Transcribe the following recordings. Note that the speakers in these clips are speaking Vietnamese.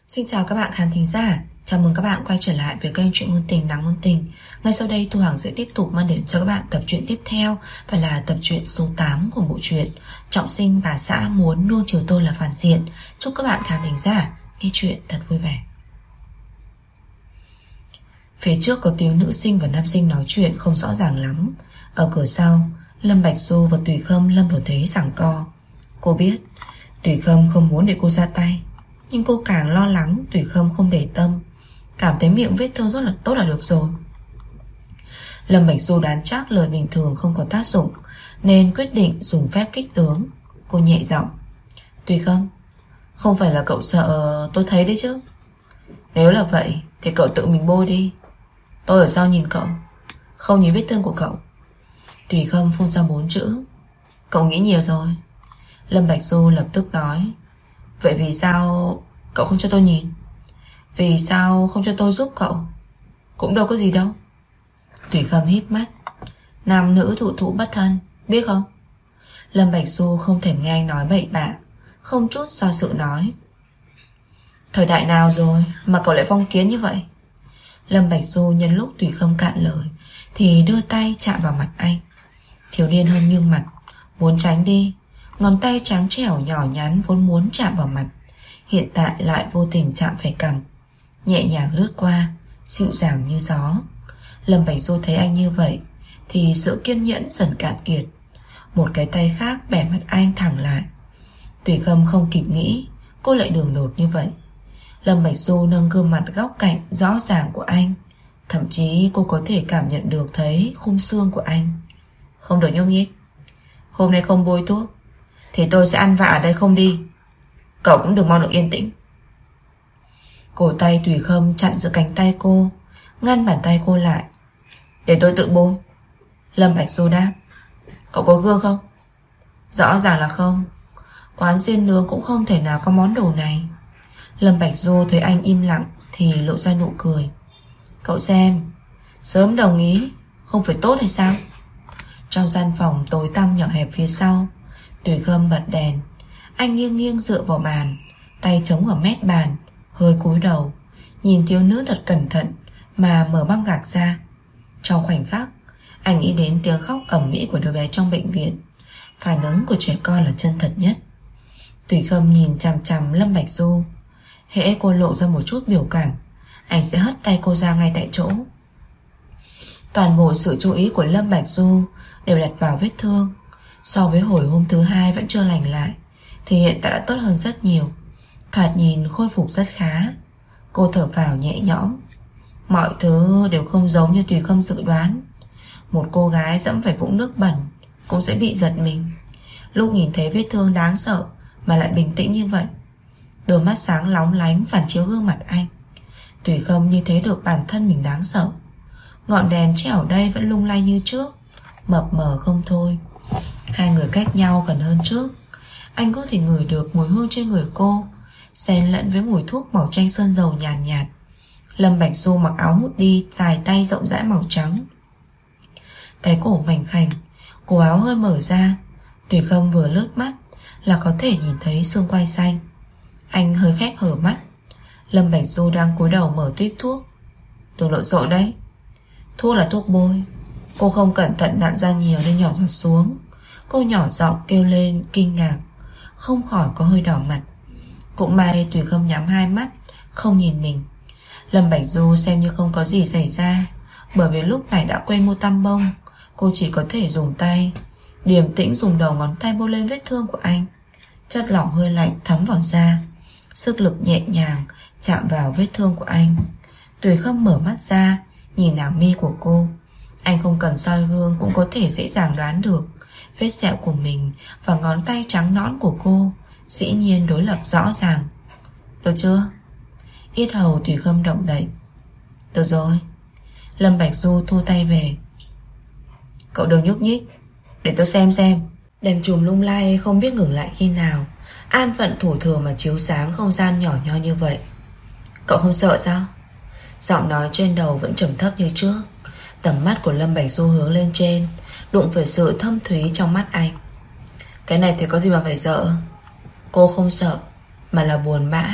Xin chào các bạn khán thính giả. Chào mừng các bạn quay trở lại với kênh Truyện Ngôn Tình Đáng Ngôn Tình. Ngay sau đây Thu Hằng sẽ tiếp tục mang đến cho các bạn tập truyện tiếp theo, và là tập truyện số 8 của bộ truyện Trọng Sinh Bà Xã Muốn Nuông Chiều Tôi Là Phản Diện. Chúc các bạn khán thính giả nghe chuyện thật vui vẻ. Phía trước có tiếng nữ sinh và nam sinh nói chuyện không rõ ràng lắm. Ở cửa sau, Lâm Bạch Du và Tùy Khâm lâm vào thế giằng co. Cô biết Tùy Khâm không muốn để cô ra tay, nhưng cô càng lo lắng Tùy Khâm không để tâm, cảm thấy miệng vết thương rất là tốt là được rồi. Lâm Bạch Du đoán chắc lời bình thường không có tác dụng, nên quyết định dùng phép kích tướng. Cô nhẹ giọng: Tùy Khâm, không phải là cậu sợ tôi thấy đấy chứ? Nếu là vậy thì cậu tự mình bôi đi, tôi ở sau nhìn cậu, không nhìn vết thương của cậu. Tùy Khâm phun ra 4 chữ: Cậu nghĩ nhiều rồi. Lâm Bạch Du lập tức nói: Vậy vì sao cậu không cho tôi nhìn? Vì sao không cho tôi giúp cậu? Cũng đâu có gì đâu. Tùy Khâm híp mắt: Nam nữ thụ thụ bất thân, biết không? Lâm Bạch Du không thèm nghe anh nói bậy bạ, không chút do dự nói: Thời đại nào rồi mà cậu lại phong kiến như vậy? Lâm Bạch Du nhân lúc Tùy Khâm cạn lời thì đưa tay chạm vào mặt anh. Thiếu niên hơi nghiêng mặt, muốn tránh đi. Ngón tay trắng trẻo nhỏ nhắn vốn muốn chạm vào mặt, hiện tại lại vô tình chạm phải cằm, nhẹ nhàng lướt qua, dịu dàng như gió. Lâm Bạch Du thấy anh như vậy thì sự kiên nhẫn dần cạn kiệt. Một cái tay khác bẻ mặt anh thẳng lại. Tùy Khâm không kịp nghĩ cô lại đường đột như vậy. Lâm Bạch Du nâng gương mặt góc cạnh rõ ràng của anh, thậm chí cô có thể cảm nhận được thấy khung xương của anh. Không được nhúc nhích. Hôm nay không bôi thuốc thì tôi sẽ ăn vạ ở đây không đi. Cậu cũng đừng mong được yên tĩnh. Cổ tay Tùy Khâm chặn giữa cánh tay cô, ngăn bàn tay cô lại. Để tôi tự bôi. Lâm Bạch Du đáp: Cậu có gương không? Rõ ràng là không. Quán xiên nướng cũng không thể nào có món đồ này. Lâm Bạch Du thấy anh im lặng thì lộ ra nụ cười. Cậu xem, sớm đồng ý không phải tốt hay sao? Trong gian phòng tối tăm nhỏ hẹp phía sau, Tùy Khâm bật đèn. Anh nghiêng nghiêng dựa vào bàn, tay chống ở mép bàn, hơi cúi đầu, nhìn thiếu nữ thật cẩn thận mà mở băng gạc ra. Trong khoảnh khắc, anh nghĩ đến tiếng khóc ầm ĩ của đứa bé trong bệnh viện. Phản ứng của trẻ con là chân thật nhất. Tùy Khâm nhìn chằm chằm Lâm Bạch Du. Hễ cô lộ ra một chút biểu cảm, anh sẽ hất tay cô ra ngay tại chỗ. Toàn bộ sự chú ý của Lâm Bạch Du đều đặt vào vết thương. So với hồi hôm thứ hai vẫn chưa lành lại thì hiện tại đã tốt hơn rất nhiều. Thoạt nhìn khôi phục rất khá. Cô thở phào nhẹ nhõm. Mọi thứ đều không giống như Tùy Khâm dự đoán. Một cô gái dẫm phải vũng nước bẩn cũng sẽ bị giật mình. Lúc nhìn thấy vết thương đáng sợ mà lại bình tĩnh như vậy. Đôi mắt sáng lóng lánh phản chiếu gương mặt anh. Tùy Khâm như thấy được bản thân mình đáng sợ. Ngọn đèn treo ở đây vẫn lung lay như trước, mập mờ không thôi. Hai người cách nhau gần hơn trước. Anh có thể ngửi được mùi hương trên người cô, xen lẫn với mùi thuốc màu chanh sơn dầu nhàn nhạt. Lâm Bạch Du mặc áo hoodie dài tay rộng rãi màu trắng, cái cổ mảnh khảnh, cổ áo hơi mở ra. Tùy Khâm vừa lướt mắt là có thể nhìn thấy xương quai xanh. Anh hơi khép hở mắt. Lâm Bạch Du đang cúi đầu mở tuýp thuốc. Đừng lộn xộn đấy. Thuốc là thuốc bôi. Cô không cẩn thận nặn ra nhiều nên nhỏ giọt xuống. Cô nhỏ giọng kêu lên kinh ngạc, không khỏi có hơi đỏ mặt. Cũng may Tùy Khâm nhắm hai mắt, không nhìn mình. Lâm Bạch Du xem như không có gì xảy ra, bởi vì lúc này đã quên mua tăm bông. Cô chỉ có thể dùng tay điềm tĩnh dùng đầu ngón tay bôi lên vết thương của anh. Chất lỏng hơi lạnh thấm vào da, sức lực nhẹ nhàng chạm vào vết thương của anh. Tùy Khâm mở mắt ra, nhìn áo mi của cô. Anh không cần soi gương cũng có thể dễ dàng đoán được vết sẹo của mình và ngón tay trắng nõn của cô dĩ nhiên đối lập rõ ràng. Được chưa? Yết hầu Tùy Khâm động đậy. Được rồi. Lâm Bạch Du thu tay về. Cậu đừng nhúc nhích, để tôi xem. Đèn chùm lung lay không biết ngừng lại khi nào, an phận thủ thừa mà chiếu sáng không gian nhỏ nho như vậy. Cậu không sợ sao? Giọng nói trên đầu vẫn trầm thấp như trước. Tầm mắt của Lâm Bạch Du hướng lên trên, đụng phải sự thâm thúy trong mắt anh. Cái này thì có gì mà phải sợ. Cô không sợ, mà là buồn bã,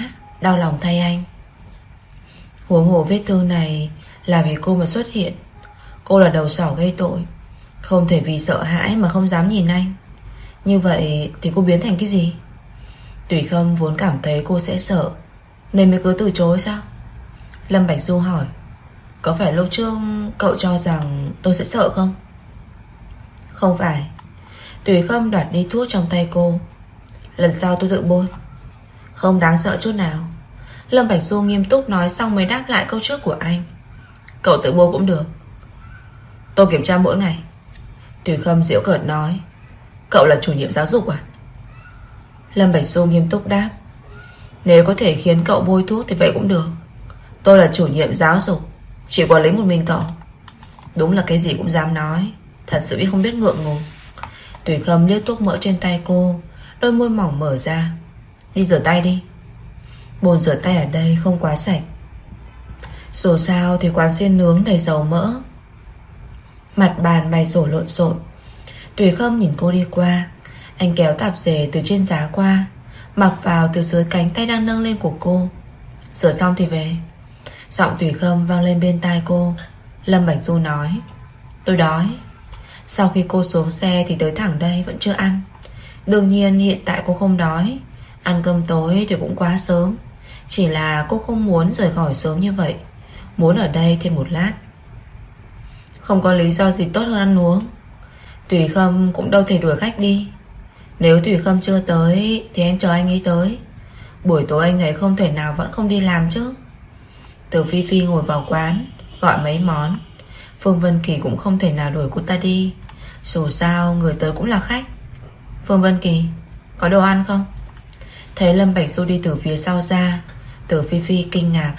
đau lòng thay anh. Huống hồ vết thương này là vì cô mà xuất hiện. Cô là đầu sỏ gây tội, không thể vì sợ hãi mà không dám nhìn anh. Như vậy thì cô biến thành cái gì? Tùy Không vốn cảm thấy cô sẽ sợ nên mới cứ từ chối sao? Lâm Bạch Du hỏi. Có phải lúc trước cậu cho rằng tôi sẽ sợ không? Không phải. Tùy Không đoạt đi thuốc trong tay cô. Lần sau tôi tự bôi. Không đáng sợ chút nào. Lâm Bạch Du nghiêm túc nói xong mới đáp lại câu trước của anh. Cậu tự bôi cũng được. Tôi kiểm tra mỗi ngày. Tùy Không giễu cợt nói. Cậu là chủ nhiệm giáo dục à? Lâm Bạch Du nghiêm túc đáp. Nếu có thể khiến cậu bôi thuốc thì vậy cũng được. Tôi là chủ nhiệm giáo dục, chỉ quản lý một mình cậu. Đúng là cái gì cũng dám nói. Thật sự biết không biết ngượng ngùng. Tùy Không liếc thuốc mỡ trên tay cô, đôi môi mỏng mở ra. Đi rửa tay đi. Bồn rửa tay ở đây không quá sạch. Dù sao thì quán xiên nướng đầy dầu mỡ. Mặt bàn bày rổ lộn xộn. Tùy Không nhìn cô đi qua. Anh kéo tạp dề từ trên giá qua, mặc vào từ dưới cánh tay đang nâng lên của cô. Rửa xong thì về. Giọng Tùy Không vang lên bên tai cô. Lâm Bạch Du nói. Tôi đói. Sau khi cô xuống xe thì tới thẳng đây vẫn chưa ăn. Đương nhiên hiện tại cô không đói. Ăn cơm tối thì cũng quá sớm. Chỉ là cô không muốn rời khỏi sớm như vậy, muốn ở đây thêm một lát. Không có lý do gì tốt hơn ăn uống. Tùy Không cũng đâu thể đuổi khách đi. Nếu Tùy Không chưa tới thì em chờ anh ấy tới. Buổi tối anh ấy không thể nào vẫn không đi làm chứ. Từ Phi Phi ngồi vào quán, gọi mấy món. Phương Vân Kỳ cũng không thể nào đuổi cô ta đi. Dù sao người tới cũng là khách. Phương Vân Kỳ, có đồ ăn không? Thấy Lâm Bạch Du đi từ phía sau ra, Từ Phi Phi kinh ngạc.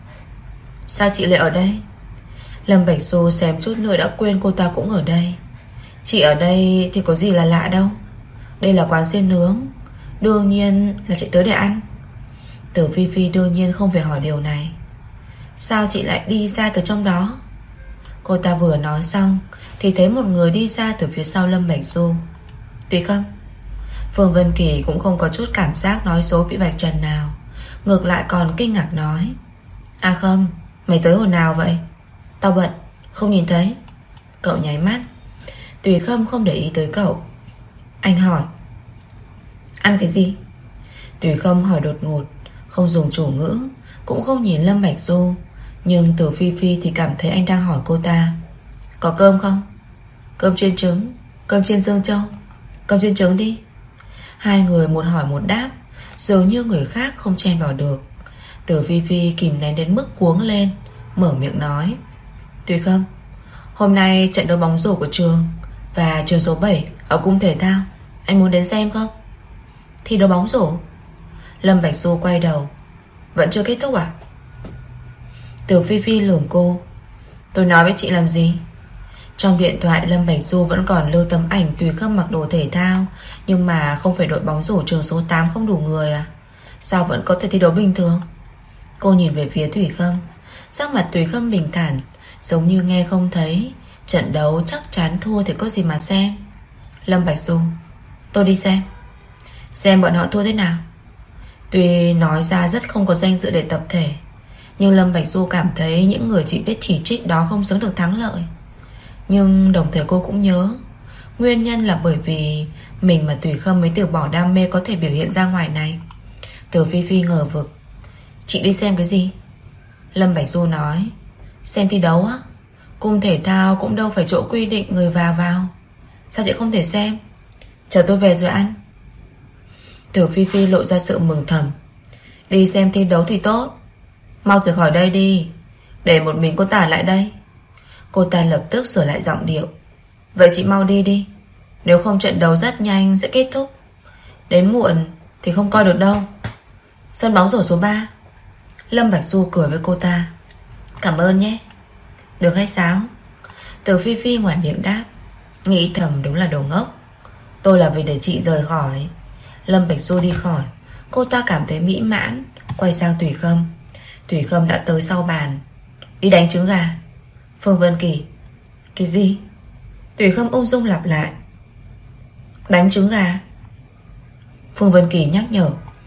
Sao chị lại ở đây? Lâm Bạch Du xém chút nữa đã quên cô ta cũng ở đây. Chị ở đây thì có gì là lạ đâu. Đây là quán xiên nướng, đương nhiên là chị tới để ăn. Từ Phi Phi đương nhiên không phải hỏi điều này. Sao chị lại đi ra từ trong đó? Cô ta vừa nói xong thì thấy một người đi ra từ phía sau Lâm Bạch Du. Tùy Không. Phương Vân Kỳ cũng không có chút cảm giác nói dối bị vạch trần nào, ngược lại còn kinh ngạc nói. À không, mày tới hồi nào vậy? Tao bận, không nhìn thấy. Cậu nháy mắt. Tùy không để ý tới cậu. Anh hỏi. Ăn cái gì? Tùy Không hỏi đột ngột, không dùng chủ ngữ, cũng không nhìn Lâm Bạch Du. Nhưng Từ Phi Phi thì cảm thấy anh đang hỏi cô ta. Có cơm không? Cơm chiên trứng, cơm chiên Dương Châu. Cơm chiên trứng đi. Hai người một hỏi một đáp, dường như người khác không chen vào được. Từ Phi Phi kìm nén đến mức cuống lên, mở miệng nói. Tùy Không, hôm nay trận đấu bóng rổ của trường và trường số 7 ở cung thể thao, anh muốn đến xem không? Thi đấu bóng rổ? Lâm Bạch Du quay đầu. Vẫn chưa kết thúc à? Từ Phi Phi lườm cô. Tôi nói với chị làm gì? Trong điện thoại Lâm Bạch Du vẫn còn lưu tấm ảnh Tùy Không mặc đồ thể thao, nhưng mà không phải đội bóng rổ trường số 8 không đủ người à? Sao vẫn có thể thi đấu bình thường? Cô nhìn về phía Tùy Không. Sắc mặt Tùy Không bình thản, giống như nghe không thấy. Trận đấu chắc chắn thua thì có gì mà xem. Lâm Bạch Du. Tôi đi xem. Xem bọn họ thua thế nào? Tuy nói ra rất không có danh dự để tập thể, nhưng Lâm Bạch Du cảm thấy những người chỉ biết chỉ trích đó không xứng được thắng lợi. Nhưng đồng thời cô cũng nhớ, nguyên nhân là bởi vì mình mà Tùy Không mới từ bỏ đam mê có thể biểu hiện ra ngoài này. Từ Phi Phi ngờ vực. Chị đi xem cái gì? Lâm Bạch Du nói. Xem thi đấu á? Cung thể thao cũng đâu phải chỗ quy định người vào. Sao chị không thể xem? Chờ tôi về rồi ăn. Từ Phi Phi lộ ra sự mừng thầm. Đi xem thi đấu thì tốt. Mau rời khỏi đây đi, để một mình cô ta lại đây. Cô ta lập tức sửa lại giọng điệu. Vậy chị mau đi đi, nếu không trận đấu rất nhanh sẽ kết thúc. Đến muộn thì không coi được đâu. Sân bóng rổ số 3. Lâm Bạch Du cười với cô ta. Cảm ơn nhé. Được hay sao? Từ Phi Phi ngoài miệng đáp. Nghĩ thầm đúng là đồ ngốc. Tôi là vì để chị rời khỏi. Lâm Bạch Du đi khỏi, cô ta cảm thấy mỹ mãn, quay sang Tùy Không. Tùy Không đã tới sau bàn. Đi đánh trứng gà. Phương Vân Kỳ. Cái gì? Tùy Không ung dung lặp lại. Đánh trứng gà. Phương Vân Kỳ nhắc nhở.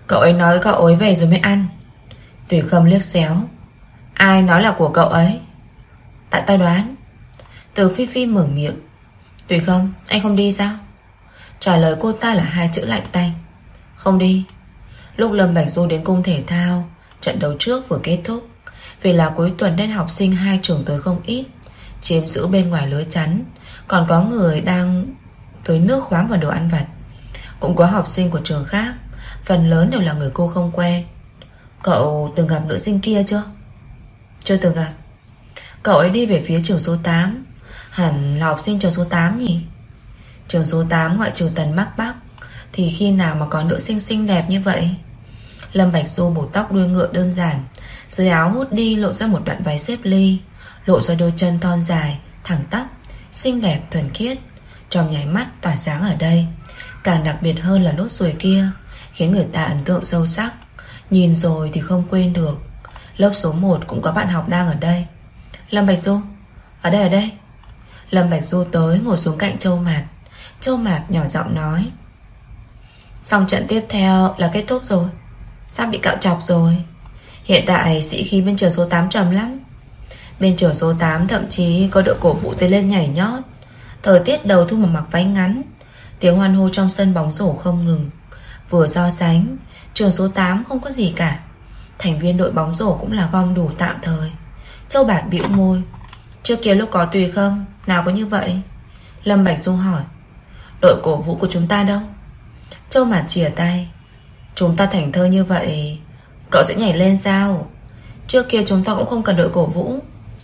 Cậu ấy nói cậu ấy về rồi mới ăn. Tùy Khâm liếc xéo. Ai nói là của cậu ấy? Tại tao đoán. Từ Phi Phi mở miệng. Tùy Khâm, anh không đi sao? Trả lời cô ta là hai chữ lạnh tanh. Không đi. Lúc Lâm Bạch Du đến cung thể thao, trận đấu trước vừa kết thúc. Vì là cuối tuần nên học sinh hai trường tới không ít, chiếm giữ bên ngoài lưới chắn. Còn có người đang tới nước khoáng và đồ ăn vặt. Cũng có học sinh của trường khác, phần lớn đều là người cô không quen. Cậu từng gặp nữ sinh kia chưa? Chưa từng gặp. Cậu ấy đi về phía trường số 8. Hẳn là học sinh trường số 8 nhỉ? Trường số 8 ngoại trừ Tần Mắc Bắc thì khi nào mà có nữ sinh xinh đẹp như vậy? Lâm Bạch Du buộc tóc đuôi ngựa đơn giản, dưới áo hút đi lộ ra một đoạn váy xếp ly, lộ ra đôi chân thon dài, thẳng tắp, xinh đẹp thuần khiết. Trong nháy mắt tỏa sáng ở đây. Càng đặc biệt hơn là nốt ruồi kia, khiến người ta ấn tượng sâu sắc. Nhìn rồi thì không quên được. Lớp số 1 cũng có bạn học đang ở đây. Lâm Bạch Du, ở đây ở đây. Lâm Bạch Du tới ngồi xuống cạnh Châu Mạt. Châu Mạt nhỏ giọng nói. Xong trận tiếp theo là kết thúc rồi, sắp bị cạo chọc rồi. Hiện tại sĩ khí bên trường số 8 trầm lắm. Bên trường số 8 thậm chí có đội cổ vũ tới lên nhảy nhót. Thời tiết đầu thu mà mặc váy ngắn. Tiếng hoan hô trong sân bóng rổ không ngừng. Vừa so sánh, trường số 8 không có gì cả. Thành viên đội bóng rổ cũng là gom đủ tạm thời. Châu Bạt bĩu môi. Trước kia lúc có Tùy Khâm nào có như vậy? Lâm Bạch Du hỏi. Đội cổ vũ của chúng ta đâu? Châu Mạt chìa tay. Chúng ta thành thơ như vậy, cậu sẽ nhảy lên sao? Trước kia chúng ta cũng không cần đội cổ vũ.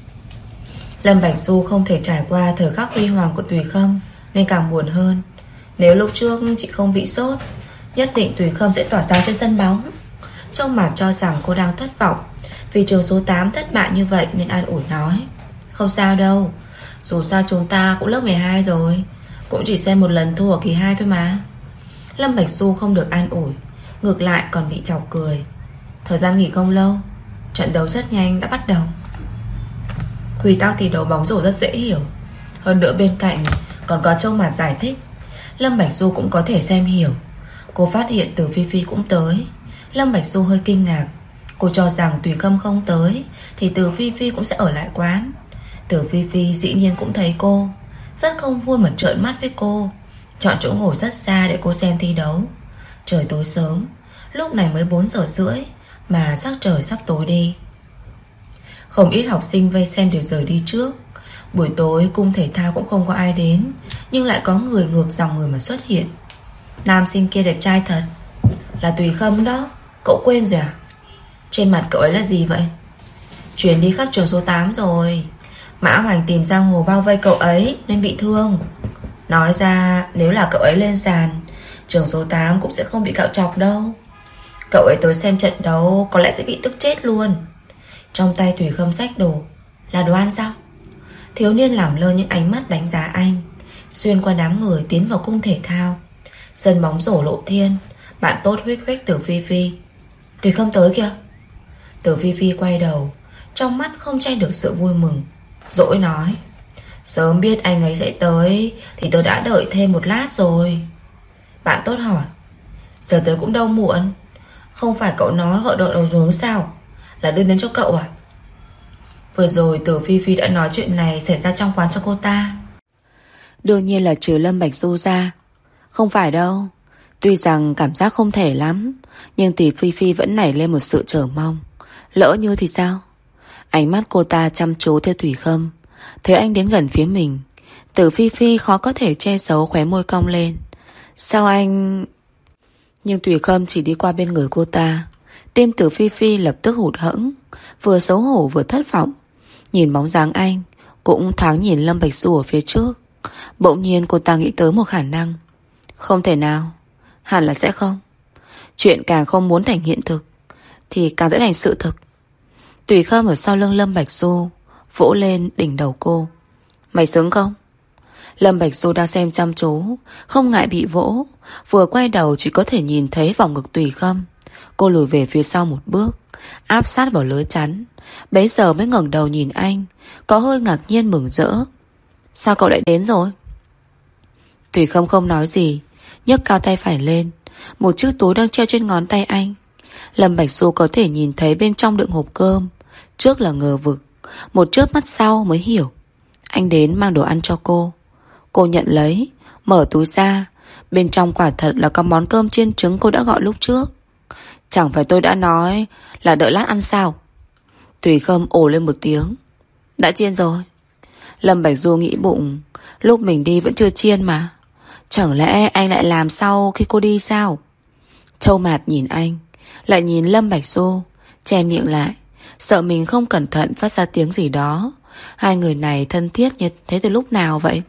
Lâm Bạch Du không thể trải qua thời khắc huy hoàng của Tùy Khâm, nên càng buồn hơn. Nếu lúc trước chị không bị sốt, nhất định Tùy Khâm sẽ tỏa sáng trên sân bóng. Châu Mạt cho rằng cô đang thất vọng vì trường số 8 thất bại như vậy, nên an ủi nói. Không sao đâu, dù sao chúng ta cũng lớp 12 rồi, cũng chỉ xem một lần thua ở kỳ 2 thôi mà. Lâm Bạch Du không được an ủi, ngược lại còn bị chọc cười. Thời gian nghỉ không lâu, trận đấu rất nhanh đã bắt đầu. Quy tắc thi đấu bóng rổ rất dễ hiểu. Hơn nữa bên cạnh còn có Châu Mạt giải thích, Lâm Bạch Du cũng có thể xem hiểu. Cô phát hiện Từ Phi Phi cũng tới. Lâm Bạch Du hơi kinh ngạc. Cô cho rằng Tùy Khâm không tới thì Từ Phi Phi cũng sẽ ở lại quán. Từ Phi Phi dĩ nhiên cũng thấy cô, rất không vui mà trợn mắt với cô, chọn chỗ ngồi rất xa để cô xem thi đấu. Trời tối sớm, lúc này mới 4 giờ rưỡi mà sắc trời sắp tối đi. Không ít học sinh vây xem đều rời đi trước. Buổi tối cung thể thao cũng không có ai đến, nhưng lại có người ngược dòng người mà xuất hiện. Nam sinh kia đẹp trai thật. Là Tùy Khâm đó. Cậu quên rồi à? Trên mặt cậu ấy là gì vậy? Chuyển đi khắp trường số 8 rồi. Mã Hoành tìm giang hồ bao vây cậu ấy nên bị thương. Nói ra nếu là cậu ấy lên sàn, trường số 8 cũng sẽ không bị cạo chọc đâu. Cậu ấy tới xem trận đấu có lẽ sẽ bị tức chết luôn. Trong tay Tùy Khâm xách đồ. Là đồ ăn sao? Thiếu niên làm lơ những ánh mắt đánh giá anh, xuyên qua đám người tiến vào cung thể thao. Sân bóng rổ Lộ Thiên. Bạn tốt huých huých Từ Phi Phi. Tùy Khâm tới kìa. Từ Phi Phi quay đầu, trong mắt không che được sự vui mừng, dỗi nói. Sớm biết anh ấy sẽ tới thì tôi đã đợi thêm một lát rồi. Bạn tốt hỏi. Giờ tới cũng đâu muộn. Không phải cậu nói gọi đội đầu nướng sao? Là đưa đến cho cậu à? Vừa rồi Từ Phi Phi đã nói chuyện này xảy ra trong quán cho cô ta. Đương nhiên là trừ Lâm Bạch Du ra. Không phải đâu. Tuy rằng cảm giác không thể lắm, nhưng Từ Phi Phi vẫn nảy lên một sự chờ mong. Lỡ như thì sao? Ánh mắt cô ta chăm chú theo Tùy Khâm. Thấy anh đến gần phía mình, Từ Phi Phi khó có thể che giấu khóe môi cong lên. Sao anh... Nhưng Tùy Khâm chỉ đi qua bên người cô ta. Tim Từ Phi Phi lập tức hụt hẫng, vừa xấu hổ vừa thất vọng. Nhìn bóng dáng anh, cũng thoáng nhìn Lâm Bạch Du ở phía trước. Bỗng nhiên cô ta nghĩ tới một khả năng. Không thể nào. Hẳn là sẽ không. Chuyện càng không muốn thành hiện thực thì càng sẽ thành sự thực. Tùy Khâm ở sau lưng Lâm Bạch Du vỗ lên đỉnh đầu cô. Mày xứng không? Lâm Bạch Du đang xem chăm chú, không ngại bị vỗ. Vừa quay đầu chỉ có thể nhìn thấy vòng ngực Tùy Khâm. Cô lùi về phía sau một bước, áp sát vào lưới chắn. Bấy giờ mới ngẩng đầu nhìn anh, có hơi ngạc nhiên mừng rỡ. Sao cậu lại đến rồi? Tùy Khâm không nói gì, nhấc cao tay phải lên, Một chiếc túi đang treo trên ngón tay anh. Lâm Bạch Du có thể nhìn thấy bên trong đựng hộp cơm. Trước là ngờ vực, một chớp mắt sau mới hiểu. Anh đến mang đồ ăn cho cô. Cô nhận lấy, mở túi ra. Bên trong quả thật là có món cơm chiên trứng cô đã gọi lúc trước. Chẳng phải tôi đã nói là đợi lát ăn sao? Tùy Khâm ồ lên một tiếng. Đã chiên rồi. Lâm Bạch Du nghĩ bụng, lúc mình đi vẫn chưa chiên mà. Chẳng lẽ anh lại làm sau khi cô đi sao? Châu Mạt nhìn anh, lại nhìn Lâm Bạch Du, che miệng lại, sợ mình không cẩn thận phát ra tiếng gì đó. Hai người này thân thiết như thế từ lúc nào vậy?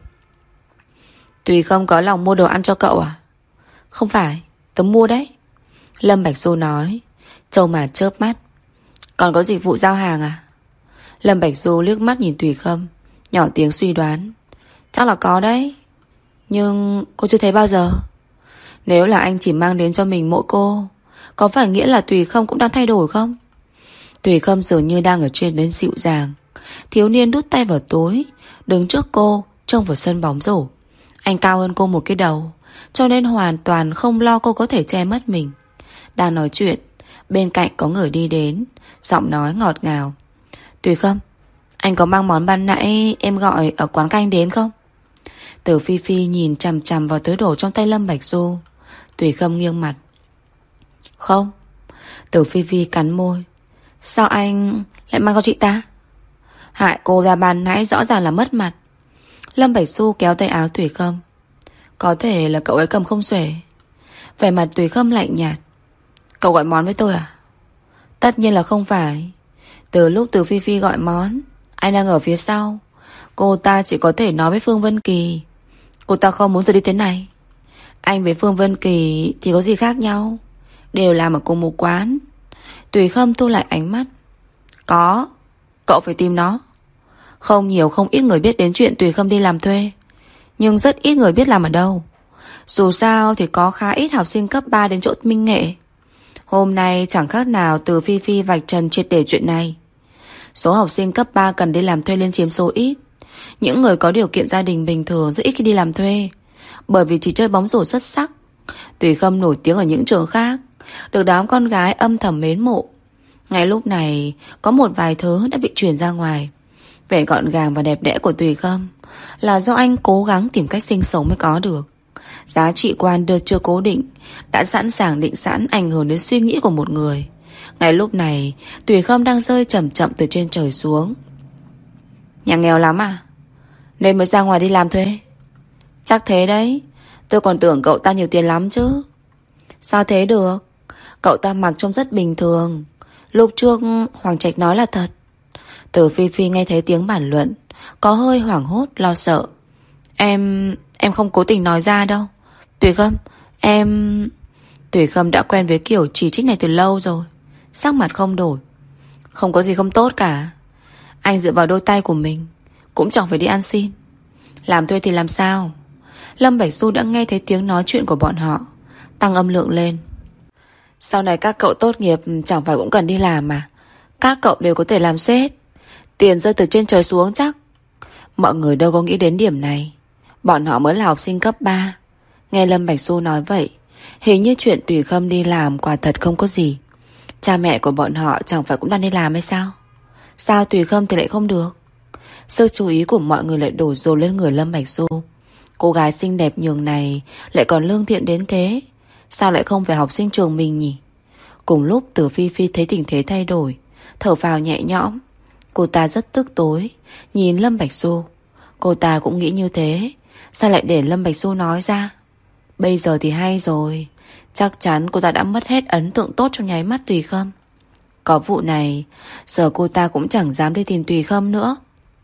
Tùy không có lòng mua đồ ăn cho cậu à? Không phải, tớ mua đấy. Lâm Bạch Du nói. Châu Mạt chớp mắt. Còn có dịch vụ giao hàng à? Lâm Bạch Du liếc mắt nhìn Tùy Khâm, nhỏ tiếng suy đoán. Chắc là có đấy, nhưng cô chưa thấy bao giờ. Nếu là anh chỉ mang đến cho mình mỗi cô, có phải nghĩa là Tùy Khâm cũng đang thay đổi không? Tùy Khâm dường như đang ở trên đến dịu dàng. Thiếu niên đút tay vào túi, đứng trước cô, trông vào sân bóng rổ. Anh cao hơn cô một cái đầu, cho nên hoàn toàn không lo cô có thể che mất mình. Đang nói chuyện, bên cạnh có người đi đến, giọng nói ngọt ngào. Tùy Khâm, anh có mang món ban nãy em gọi ở quán canh đến không? Từ Phi Phi nhìn chằm chằm vào túi đồ trong tay Lâm Bạch Du. Tùy Khâm nghiêng mặt. Không. Từ Phi Phi cắn môi. Sao anh lại mang cho chị ta? Hại cô ra ban nãy rõ ràng là mất mặt. Lâm Bạch Du kéo tay áo Tùy Khâm. Có thể là cậu ấy cầm không xuể. Vẻ mặt Tùy Khâm lạnh nhạt. Cậu gọi món với tôi à? Tất nhiên là không phải. Từ lúc Từ Phi Phi gọi món, anh đang ở phía sau. Cô ta chỉ có thể nói với Phương Vân Kỳ. Cô ta không muốn rời đi thế này. Anh với Phương Vân Kỳ thì có gì khác nhau, đều làm ở cùng một quán. Tùy Khâm thu lại ánh mắt. Có, cậu phải tìm nó. Không nhiều không ít người biết đến chuyện Tùy Khâm đi làm thuê, nhưng rất ít người biết làm ở đâu. Dù sao thì có khá ít học sinh cấp 3 đến chỗ Minh Nghệ. Hôm nay chẳng khác nào Từ Phi Phi vạch trần triệt để chuyện này. Số học sinh cấp 3 cần đi làm thuê lên chiếm số ít. Những người có điều kiện gia đình bình thường rất ít khi đi làm thuê, bởi vì chỉ chơi bóng rổ xuất sắc. Tùy Khâm nổi tiếng ở những trường khác, được đám con gái âm thầm mến mộ. Ngay lúc này có một vài thứ đã bị truyền ra ngoài. Vẻ gọn gàng và đẹp đẽ của Tùy Khâm là do anh cố gắng tìm cách sinh sống mới có được. Giá trị quan đưa chưa cố định đã sẵn sàng định sẵn ảnh hưởng đến suy nghĩ của một người. Ngay lúc này Tùy Khâm đang rơi chậm chậm từ trên trời xuống. Nhà nghèo lắm à, nên mới ra ngoài đi làm thuê? Chắc thế đấy. Tôi còn tưởng cậu ta nhiều tiền lắm chứ. Sao thế được? Cậu ta mặc trông rất bình thường. Lúc trước Hoàng Trạch nói là thật. Từ Phi Phi nghe thấy tiếng bàn luận, có hơi hoảng hốt lo sợ. Em không cố tình nói ra đâu. Tùy Khâm, Tùy Khâm đã quen với kiểu chỉ trích này từ lâu rồi, sắc mặt không đổi. Không có gì không tốt cả. Anh dựa vào đôi tay của mình, cũng chẳng phải đi ăn xin. Làm thuê thì làm sao? Lâm Bạch Du đã nghe thấy tiếng nói chuyện của bọn họ, tăng âm lượng lên. Sau này các cậu tốt nghiệp chẳng phải cũng cần đi làm mà. Các cậu đều có thể làm sếp. Tiền rơi từ trên trời xuống chắc. Mọi người đâu có nghĩ đến điểm này. Bọn họ mới là học sinh cấp 3. Nghe Lâm Bạch Du nói vậy, hình như chuyện Tùy Khâm đi làm quả thật không có gì. Cha mẹ của bọn họ chẳng phải cũng đang đi làm hay sao? Sao Tùy Khâm thì lại không được? Sự chú ý của mọi người lại đổ dồn lên người Lâm Bạch Du. Cô gái xinh đẹp nhường này lại còn lương thiện đến thế, sao lại không phải học sinh trường mình nhỉ? Cùng lúc Từ Phi Phi thấy tình thế thay đổi, thở phào nhẹ nhõm. Cô ta rất tức tối nhìn Lâm Bạch Du. Cô ta cũng nghĩ như thế, sao lại để Lâm Bạch Du nói ra? Bây giờ thì hay rồi. Chắc chắn cô ta đã mất hết ấn tượng tốt trong nháy mắt Tùy Khâm. Có vụ này, giờ cô ta cũng chẳng dám đi tìm Tùy Khâm nữa.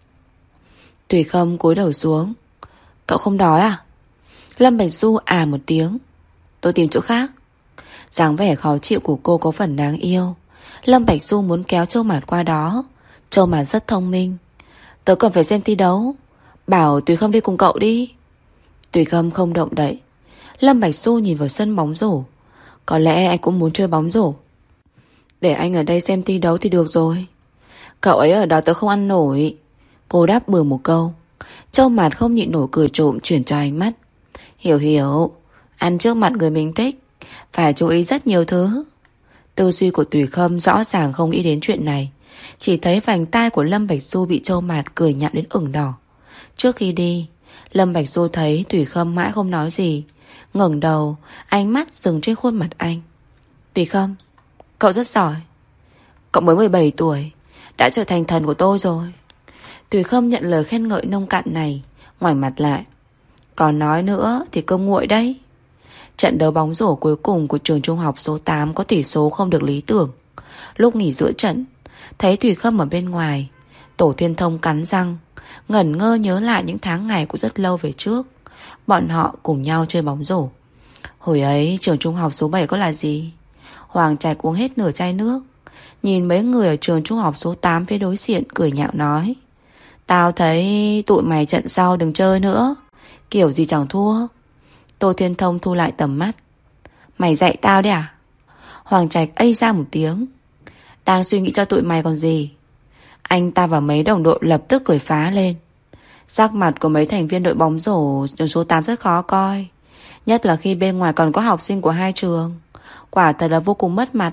Tùy Khâm cúi đầu xuống. Cậu không đói à? Lâm Bạch Du một tiếng. Tôi tìm chỗ khác. Dáng vẻ khó chịu của cô có phần đáng yêu. Lâm Bạch Du muốn kéo Châu Mạt qua đó. Châu Mạt rất thông minh. Tớ còn phải xem thi đấu, bảo Tùy Khâm đi cùng cậu đi. Tùy Khâm không động đậy. Lâm Bạch Du nhìn vào sân bóng rổ. Có lẽ anh cũng muốn chơi bóng rổ. Để anh ở đây xem thi đấu thì được rồi. Cậu ấy ở đó tớ không ăn nổi. Cô đáp bừa một câu. Châu Mạt không nhịn nổi cười trộm chuyển cho ánh mắt. Hiểu, ăn trước mặt người mình thích, Phải chú ý rất nhiều thứ. Tư duy của Tùy Khâm rõ ràng không nghĩ đến chuyện này. Chỉ thấy vành tai của Lâm Bạch Du bị trâu mạt cười nhạo đến ửng đỏ. Trước khi đi, Lâm Bạch Du thấy Tùy Khâm mãi không nói gì, ngẩng đầu, ánh mắt dừng trên khuôn mặt anh. Tùy Khâm, cậu rất giỏi. Cậu mới 17 tuổi, đã trở thành thần của tôi rồi. Tùy Khâm nhận lời khen ngợi nông cạn này, ngoảnh mặt lại. Còn nói nữa thì cơm nguội đấy. Trận đấu bóng rổ cuối cùng của trường trung học số 8 có tỷ số không được lý tưởng. Lúc nghỉ giữa trận, thấy Tùy Khâm ở bên ngoài, Tổ Thiên Thông cắn răng, ngẩn ngơ nhớ lại những tháng ngày của rất lâu về trước. Bọn họ cùng nhau chơi bóng rổ. Hồi ấy trường trung học số 7 có là gì? Hoàng Trạch uống hết nửa chai nước, nhìn mấy người ở trường trung học số 8 phía đối diện cười nhạo nói: Tao thấy tụi mày trận sau đừng chơi nữa, kiểu gì chẳng thua. Tô Thiên Thông thu lại tầm mắt. Mày dạy tao đấy à? Hoàng Trạch ây ra một tiếng. Đang suy nghĩ cho tụi mày còn gì. Anh ta và mấy đồng đội lập tức cười phá lên. Sắc mặt của mấy thành viên đội bóng rổ trường số 8 rất khó coi, nhất là khi bên ngoài còn có học sinh của hai trường. Quả thật là vô cùng mất mặt.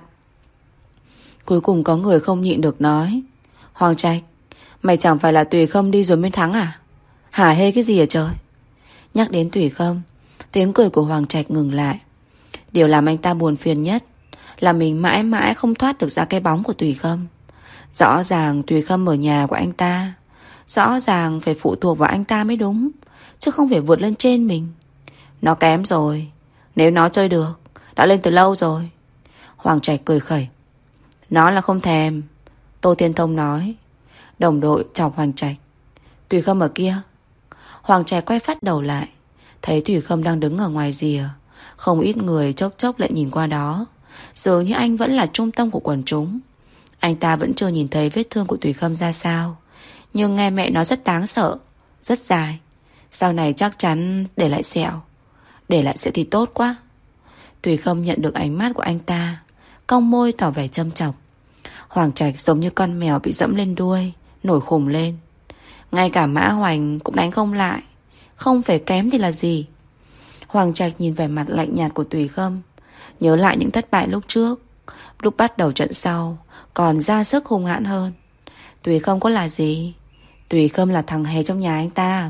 Cuối cùng có người không nhịn được nói: Hoàng Trạch, mày chẳng phải là Tùy Khâm đi rồi mới thắng à? Hả hê cái gì ở trời? Nhắc đến Tùy Khâm, tiếng cười của Hoàng Trạch ngừng lại. Điều làm anh ta buồn phiền nhất là mình mãi mãi không thoát được ra cái bóng của Tùy Khâm. Rõ ràng Tùy Khâm ở nhà của anh ta, rõ ràng phải phụ thuộc vào anh ta mới đúng, chứ không phải vượt lên trên mình. Nó kém rồi. Nếu nó chơi được, đã lên từ lâu rồi. Hoàng Trạch cười khẩy. Nó là không thèm. Tô Thiên Thông nói. Đồng đội chọc Hoàng Trạch. Tùy Khâm ở kia. Hoàng Trạch quay phát đầu lại, thấy Tùy Khâm đang đứng ở ngoài rìa. Không ít người chốc chốc lại nhìn qua đó. Dường như anh vẫn là trung tâm của quần chúng. Anh ta vẫn chưa nhìn thấy vết thương của Tùy Khâm ra sao, nhưng nghe mẹ nói rất đáng sợ, rất dài. Sau này chắc chắn để lại sẹo. Để lại sẹo thì tốt quá. Tùy Khâm nhận được ánh mắt của anh ta, cong môi tỏ vẻ châm chọc. Hoàng Trạch giống như con mèo bị dẫm lên đuôi, nổi khùng lên. Ngay cả Mã Hoành cũng đánh không lại, không phải kém thì là gì. Hoàng Trạch nhìn vẻ mặt lạnh nhạt của Tùy Khâm, nhớ lại những thất bại lúc trước. Lúc bắt đầu trận sau còn ra sức hung hãn hơn. Tùy Khâm có là gì? Tùy Khâm là thằng hề trong nhà anh ta.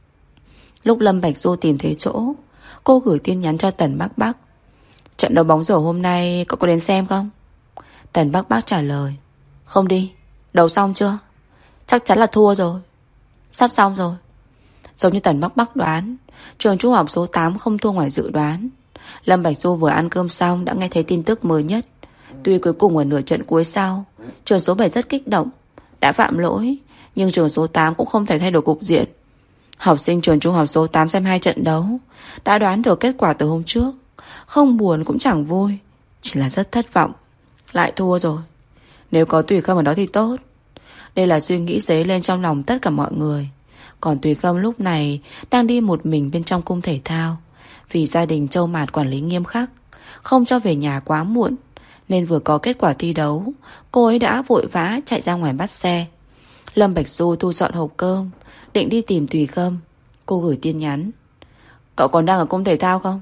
Lúc Lâm Bạch Du tìm thấy chỗ, cô gửi tin nhắn cho Tần Bắc Bắc. Trận đấu bóng rổ hôm nay cậu có đến xem không? Tần Bắc Bắc trả lời: Không đi. Đấu xong chưa? Chắc chắn là thua rồi. Sắp xong rồi. Giống như Tần Bắc Bắc đoán, trường trung học số 8 không thua ngoài dự đoán. Lâm Bạch Du vừa ăn cơm xong đã nghe thấy tin tức mới nhất. Tuy cuối cùng ở nửa trận cuối sau, trường số 7 rất kích động, đã phạm lỗi, nhưng trường số 8 cũng không thể thay đổi cục diện. Học sinh trường trung học số 8 xem hai trận đấu đã đoán được kết quả từ hôm trước. Không buồn cũng chẳng vui, chỉ là rất thất vọng. Lại thua rồi. Nếu có Tùy Khâm ở đó thì tốt. Đây là suy nghĩ dấy lên trong lòng tất cả mọi người. Còn Tùy Khâm lúc này đang đi một mình bên trong cung thể thao. Vì gia đình Châu Mạt quản lý nghiêm khắc, không cho về nhà quá muộn, nên vừa có kết quả thi đấu, cô ấy đã vội vã chạy ra ngoài bắt xe. Lâm Bạch Du thu dọn hộp cơm, định đi tìm Tùy Khâm. Cô gửi tin nhắn: Cậu còn đang ở cung thể thao không?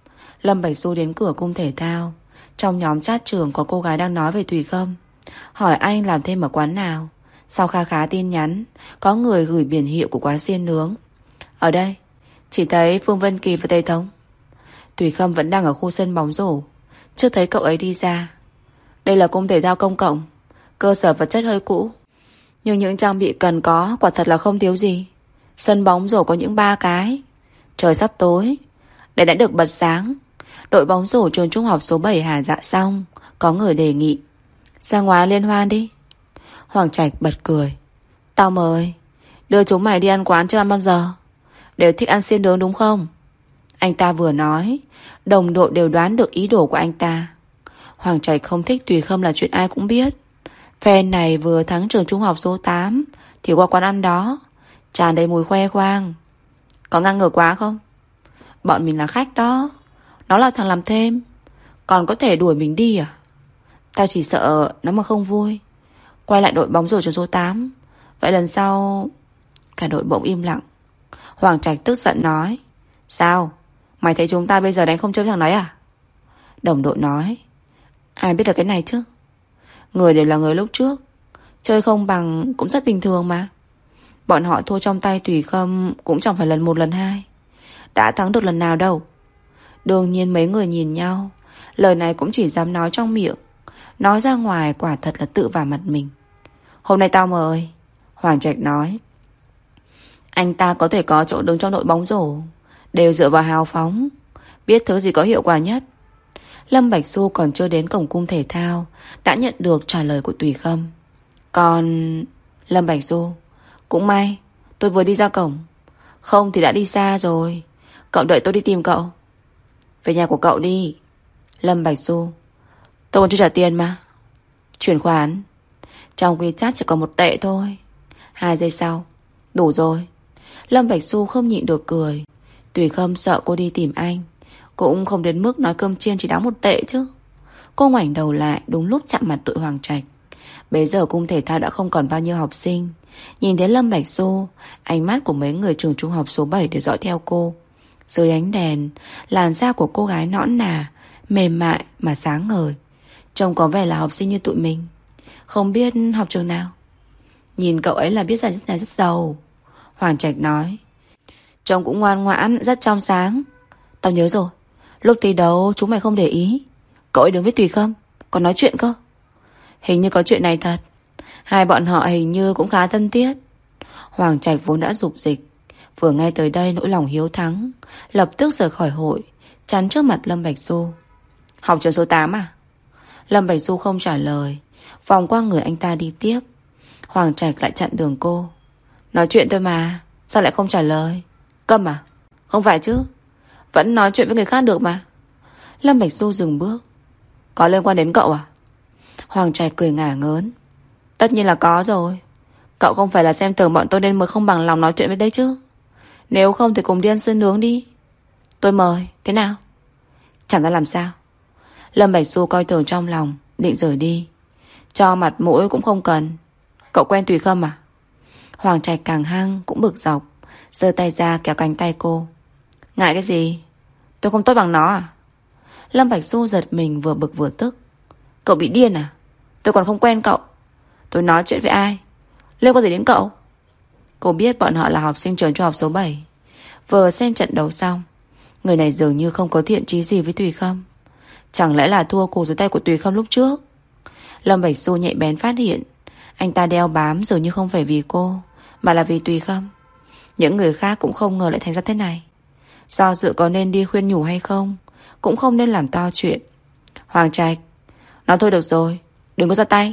Lâm Bạch Du đến cửa cung thể thao. Trong nhóm chat trường có cô gái đang nói về Tùy Khâm, hỏi anh làm thêm ở quán nào. Sau kha khá tin nhắn, có người gửi biển hiệu của quán xiên nướng. Ở đây, chỉ thấy Phương Vân Kỳ và Tề Thống. Tùy Khâm vẫn đang ở khu sân bóng rổ, chưa thấy cậu ấy đi ra. Đây là cung thể thao công cộng, cơ sở vật chất hơi cũ, nhưng những trang bị cần có quả thật là không thiếu gì. Sân bóng rổ có những 3 cái. Trời sắp tối, để đã được bật sáng. Đội bóng rổ trường trung học số 7 Hà Dạ xong, có người đề nghị ra ngoài liên hoan đi. Hoàng Trạch bật cười: Tao mời. Đưa chúng mày đi ăn quán chưa ăn bao giờ? Đều thích ăn xiên nướng đúng không? Anh ta vừa nói, đồng đội đều đoán được ý đồ của anh ta. Hoàng Trạch không thích Tùy Khâm là chuyện ai cũng biết. Fan này vừa thắng trường trung học số 8 thì qua quán ăn đó, tràn đầy mùi khoe khoang. Có ngang ngược quá không? Bọn mình là khách đó, nó là thằng làm thêm, còn có thể đuổi mình đi à? Tao chỉ sợ nó mà không vui quay lại đội bóng rổ trường số 8. Vậy lần sau... Cả đội bỗng im lặng. Hoàng Trạch tức giận nói: Sao? Mày thấy chúng ta bây giờ đánh không chơi với thằng đấy à? Đồng đội nói. Ai biết được cái này chứ? Người đều là người lúc trước, chơi không bằng cũng rất bình thường mà. Bọn họ thua trong tay Tùy Khâm cũng chẳng phải lần một lần hai, đã thắng được lần nào đâu. Đương nhiên mấy người nhìn nhau, lời này cũng chỉ dám nói trong miệng, nói ra ngoài quả thật là tự vào mặt mình. Hôm nay tao mời. Hoàng Trạch nói. Anh ta có thể có chỗ đứng trong đội bóng rổ, đều dựa vào hào phóng, biết thứ gì có hiệu quả nhất. Lâm Bạch Du còn chưa đến cổng cung thể thao đã nhận được trả lời của Tùy Khâm. Còn Lâm Bạch Du, cũng may tôi vừa đi ra cổng, không thì đã đi xa rồi. Cậu đợi tôi đi tìm cậu. Về nhà của cậu đi. Lâm Bạch Du. Tôi còn chưa trả tiền mà. Chuyển khoản. Trong WeChat chỉ còn 1 tệ thôi. 2 giây sau. Đủ rồi. Lâm Bạch Du không nhịn được cười. Tùy Khâm sợ cô đi tìm anh, cũng không đến mức nói cơm chiên chỉ đáng 1 tệ chứ. Cô ngoảnh đầu lại đúng lúc chạm mặt tụi Hoàng Trạch. Bấy giờ cung thể thao đã không còn bao nhiêu học sinh. Nhìn thấy Lâm Bạch Du, ánh mắt của mấy người trường trung học số 7 đều dõi theo cô. Dưới ánh đèn, làn da của cô gái nõn nà, mềm mại mà sáng ngời, trông có vẻ là học sinh như tụi mình. Không biết học trường nào. Nhìn cậu ấy là biết là rất giàu. Hoàng Trạch nói. Trông cũng ngoan ngoãn, rất trong sáng. Tao nhớ rồi, lúc thi đấu chúng mày không để ý, cậu ấy đứng với Tùy Khâm, còn nói chuyện cơ. Hình như có chuyện này thật. Hai bọn họ hình như cũng khá thân thiết. Hoàng Trạch vốn đã dục dịch, vừa nghe tới đây nỗi lòng hiếu thắng, lập tức rời khỏi hội, chắn trước mặt Lâm Bạch Du. Học trường số 8 à? Lâm Bạch Du không trả lời, vòng qua người anh ta đi tiếp. Hoàng Trạch lại chặn đường cô. Nói chuyện thôi mà, sao lại không trả lời? Câm à? Không phải chứ, vẫn nói chuyện với người khác được mà. Lâm Bạch Du dừng bước. Có liên quan đến cậu à? Hoàng Trạch cười ngả ngớn. Tất nhiên là có rồi. Cậu không phải là xem thường bọn tôi nên mới không bằng lòng nói chuyện với đấy chứ. Nếu không thì cùng đi ăn sườn nướng đi. Tôi mời, thế nào? Chẳng ra làm sao. Lâm Bạch Du coi thường trong lòng, định rời đi. Cho mặt mũi cũng không cần. Cậu quen Tùy Khâm à? Hoàng Trạch càng hăng cũng bực dọc, giơ tay ra kéo cánh tay cô. Ngại cái gì? Tôi không tốt bằng nó à? Lâm Bạch Du giật mình, vừa bực vừa tức. Cậu bị điên à? Tôi còn không quen cậu. Tôi nói chuyện với ai? Liên quan gì đến cậu? Cô biết bọn họ là học sinh trường trung học số 7. Vừa xem trận đấu xong, người này dường như không có thiện chí gì với Tùy Khâm. Chẳng lẽ là thua cuộc dưới tay của Tùy Khâm lúc trước? Lâm Bạch Du nhạy bén phát hiện anh ta đeo bám dường như không phải vì cô, mà là vì Tùy Khâm. Những người khác cũng không ngờ lại thành ra thế này. Do dự có nên đi khuyên nhủ hay không, cũng không nên làm to chuyện. Hoàng Trạch, nói thôi được rồi, đừng có ra tay.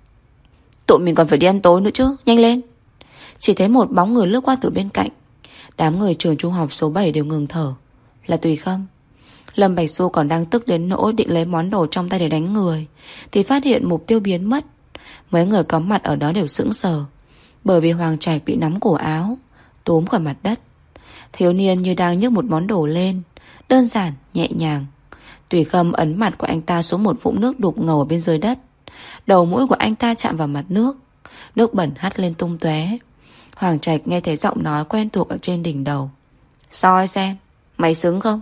Tụi mình còn phải đi ăn tối nữa chứ, nhanh lên. Chỉ thấy một bóng người lướt qua từ bên cạnh. Đám người trường trung học số 7 đều ngừng thở. Là Tùy Khâm. Lâm Bạch Du còn đang tức đến nỗi định lấy món đồ trong tay để đánh người, thì phát hiện mục tiêu biến mất. Mấy người có mặt ở đó đều sững sờ, bởi vì Hoàng Trạch bị nắm cổ áo, túm khỏi mặt đất. Thiếu niên như đang nhấc một món đồ lên, đơn giản, nhẹ nhàng. Tùy Khâm ấn mặt của anh ta xuống một vũng nước đục ngầu ở bên dưới đất. Đầu mũi của anh ta chạm vào mặt nước, nước bẩn hắt lên tung tóe. Hoàng Trạch nghe thấy giọng nói quen thuộc ở trên đỉnh đầu. Soi xem, mày xứng không?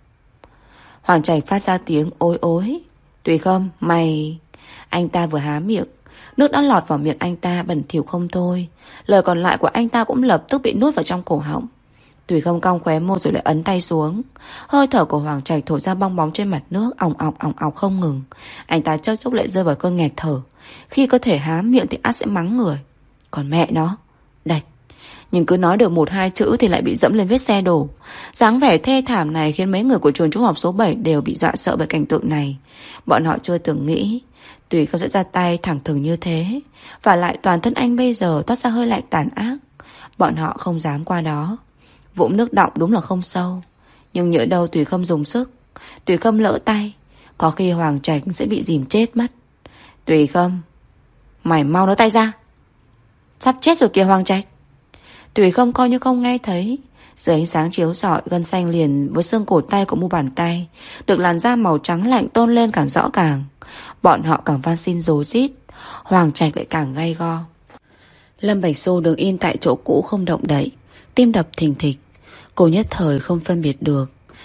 Hoàng Trạch phát ra tiếng ối ối. Tùy Khâm, mày... Anh ta vừa há miệng, nước đã lọt vào miệng anh ta bẩn thỉu không thôi. Lời còn lại của anh ta cũng lập tức bị nuốt vào trong cổ họng. Tùy Khâm cong khóe môi rồi lại ấn tay xuống. Hơi thở của Hoàng Trạch thổi ra bong bóng trên mặt nước, ỏng ọc không ngừng. Anh ta chốc chốc lại rơi vào cơn nghẹt thở. Khi có thể há miệng thì ắt sẽ mắng người. Còn mẹ nó, đạch. Nhưng cứ nói được 1-2 chữ thì lại bị dẫm lên vết xe đổ. Dáng vẻ thê thảm này khiến mấy người của trường trung học số 7 đều bị dọa sợ bởi cảnh tượng này. Bọn họ chưa từng nghĩ Tùy Khâm sẽ ra tay thẳng thừng như thế. Và lại toàn thân anh bây giờ toát ra hơi lạnh tàn ác. Bọn họ không dám qua đó. Vũng nước đọng đúng là không sâu, nhưng nhỡ đâu Tùy Khâm dùng sức, Tùy Khâm lỡ tay, có khi Hoàng Trạch sẽ bị dìm chết mất. Tùy Khâm, mày mau nới tay ra. Sắp chết rồi kìa Hoàng Trạch. Tùy Khâm coi như không nghe thấy. Dưới ánh sáng chiếu rọi, gân xanh liền với xương cổ tay của mu bàn tay được làn da màu trắng lạnh tôn lên càng rõ càng. Bọn họ càng van xin rối rít. Hoàng Trạch lại càng gay go. Lâm Bạch Du đứng im tại chỗ cũ không động đậy, tim đập thình thịch. Cô nhất thời không phân biệt được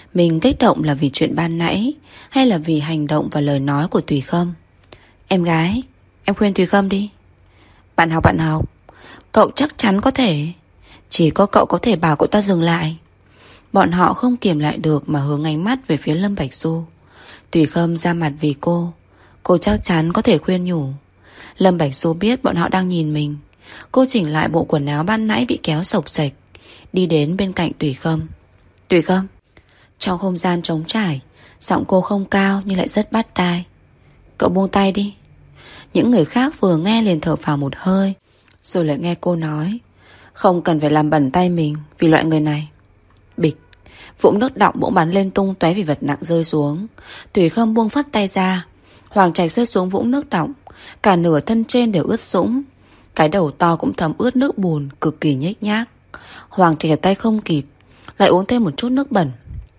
Mình kích động là vì chuyện ban nãy hay là vì hành động và lời nói của Tùy Khâm? Em gái, em khuyên Tùy Khâm đi. Bạn học, cậu chắc chắn có thể. Chỉ có cậu có thể bảo cậu ta dừng lại. Bọn họ không kiềm lại được mà hướng ánh mắt về phía Lâm Bạch Du. Tùy Khâm ra mặt vì cô chắc chắn có thể khuyên nhủ. Lâm Bạch Du biết bọn họ đang nhìn mình. Cô chỉnh lại bộ quần áo ban nãy bị kéo xộc xệch, đi đến bên cạnh Tùy Khâm. Tùy Khâm. Trong không gian trống trải, giọng cô không cao nhưng lại rất bắt tai. Cậu buông tay đi. Những người khác vừa nghe liền thở phào một hơi, rồi lại nghe cô nói, không cần phải làm bẩn tay mình vì loại người này. Bịch. Vũng nước đọng bỗng bắn lên tung tóe vì vật nặng rơi xuống. Tùy Khâm buông phắt tay ra. Hoàng Trạch rơi xuống vũng nước đọng, cả nửa thân trên đều ướt sũng. Cái đầu to cũng thấm ướt nước bùn, cực kỳ nhếch nhác. Hoàng Trạch tay không kịp, lại uống thêm một chút nước bẩn.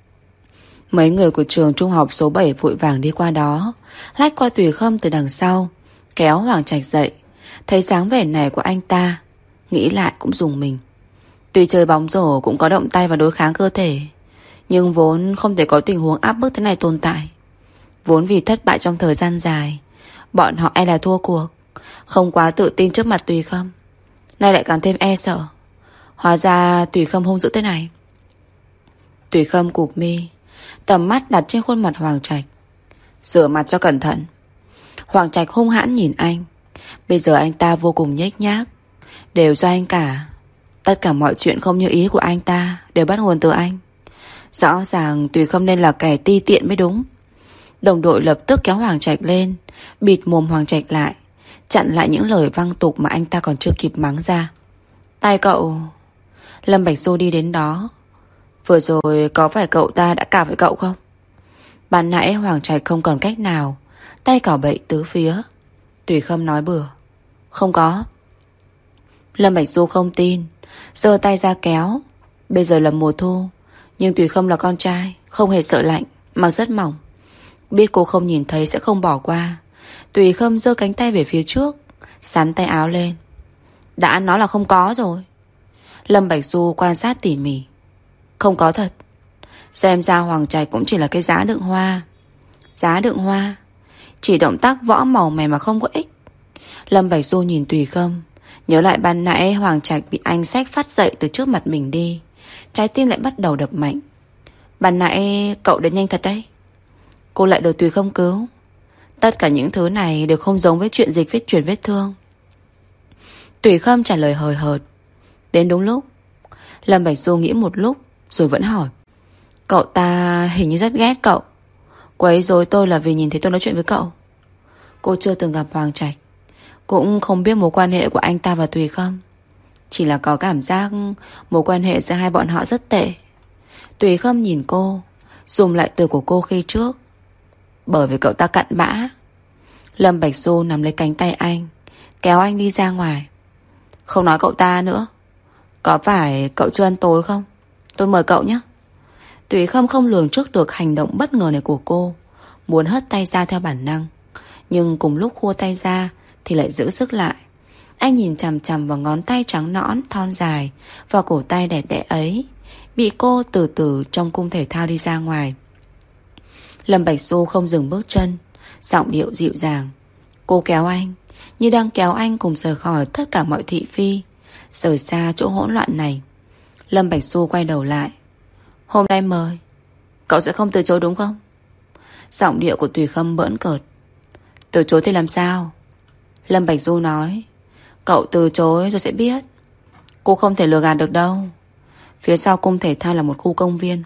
Mấy người của trường trung học số 7 vội vàng đi qua đó, lách qua Tùy Khâm từ đằng sau, kéo Hoàng Trạch dậy. Thấy dáng vẻ này của anh ta, nghĩ lại cũng rùng mình. Tuy chơi bóng rổ cũng có động tay và đối kháng cơ thể, nhưng vốn không thể có tình huống áp bức thế này tồn tại. Vốn vì thất bại trong thời gian dài, bọn họ e là thua cuộc, không quá tự tin trước mặt Tùy Khâm. Nay lại càng thêm e sợ. Hóa ra Tùy Khâm hung dữ thế này. Tùy Khâm cụp mi, tầm mắt đặt trên khuôn mặt Hoàng Trạch. Rửa mặt cho cẩn thận. Hoàng Trạch hung hãn nhìn anh. Bây giờ anh ta vô cùng nhếch nhác. Đều do anh cả. Tất cả mọi chuyện không như ý của anh ta đều bắt nguồn từ anh. Rõ ràng Tùy Khâm nên là kẻ ti tiện mới đúng. Đồng đội lập tức kéo Hoàng Trạch lên, bịt mồm Hoàng Trạch lại, chặn lại những lời văng tục mà anh ta còn chưa kịp mắng ra. Tay cậu. Lâm Bạch Du đi đến đó. Vừa rồi có phải cậu ta đã cào với cậu không? Ban nãy Hoàng Trạch không còn cách nào, tay cào bậy tứ phía. Tùy Khâm nói bừa. Không có. Lâm Bạch Du không tin, giơ tay ra kéo. Bây giờ là mùa thu, nhưng Tùy Khâm là con trai, không hề sợ lạnh, mặc rất mỏng. Biết cô không nhìn thấy sẽ không bỏ qua. Tùy Khâm giơ cánh tay về phía trước, sắn tay áo lên. Đã nói là không có rồi. Lâm Bạch Du quan sát tỉ mỉ. Không có thật. Xem ra Hoàng Trạch cũng chỉ là cái giá đựng hoa. Giá đựng hoa. Chỉ động tác võ màu mè mà không có ích. Lâm Bạch Du nhìn Tùy Khâm, nhớ lại ban nãy Hoàng Trạch bị anh xách phát dậy từ trước mặt mình đi. Trái tim lại bắt đầu đập mạnh. Ban nãy cậu đến nhanh thật đấy. Cô lại được Tùy Khâm cứu. Tất cả những thứ này đều không giống với chuyện dịch vết chuyển vết thương. Tùy Khâm trả lời hời hợt. Đến đúng lúc. Lâm Bạch Du nghĩ một lúc rồi vẫn hỏi. Cậu ta hình như rất ghét cậu. Quấy rối tôi là vì nhìn thấy tôi nói chuyện với cậu. Cô chưa từng gặp Hoàng Trạch, cũng không biết mối quan hệ của anh ta và Tùy Khâm. Chỉ là có cảm giác mối quan hệ giữa hai bọn họ rất tệ. Tùy Khâm nhìn cô, dùng lại từ của cô khi trước. Bởi vì cậu ta cặn bã. Lâm Bạch Du nắm lấy cánh tay anh, kéo anh đi ra ngoài. Không nói cậu ta nữa. Có phải cậu chưa ăn tối không? Tôi mời cậu nhé. Tùy Khâm không lường trước được hành động bất ngờ này của cô, muốn hất tay ra theo bản năng. Nhưng cùng lúc khua tay ra thì lại giữ sức lại. Anh nhìn chằm chằm vào ngón tay trắng nõn thon dài và cổ tay đẹp đẽ ấy, bị cô từ từ trong cung thể thao đi ra ngoài. Lâm Bạch Du không dừng bước chân, giọng điệu dịu dàng. Cô kéo anh, như đang kéo anh cùng rời khỏi tất cả mọi thị phi, rời xa chỗ hỗn loạn này. Lâm Bạch Du quay đầu lại. Hôm nay mời, cậu sẽ không từ chối đúng không? Giọng điệu của Tùy Khâm bỡn cợt. Từ chối thì làm sao? Lâm Bạch Du nói. Cậu từ chối rồi sẽ biết. Cô không thể lừa gạt được đâu. Phía sau cung thể thao là một khu công viên.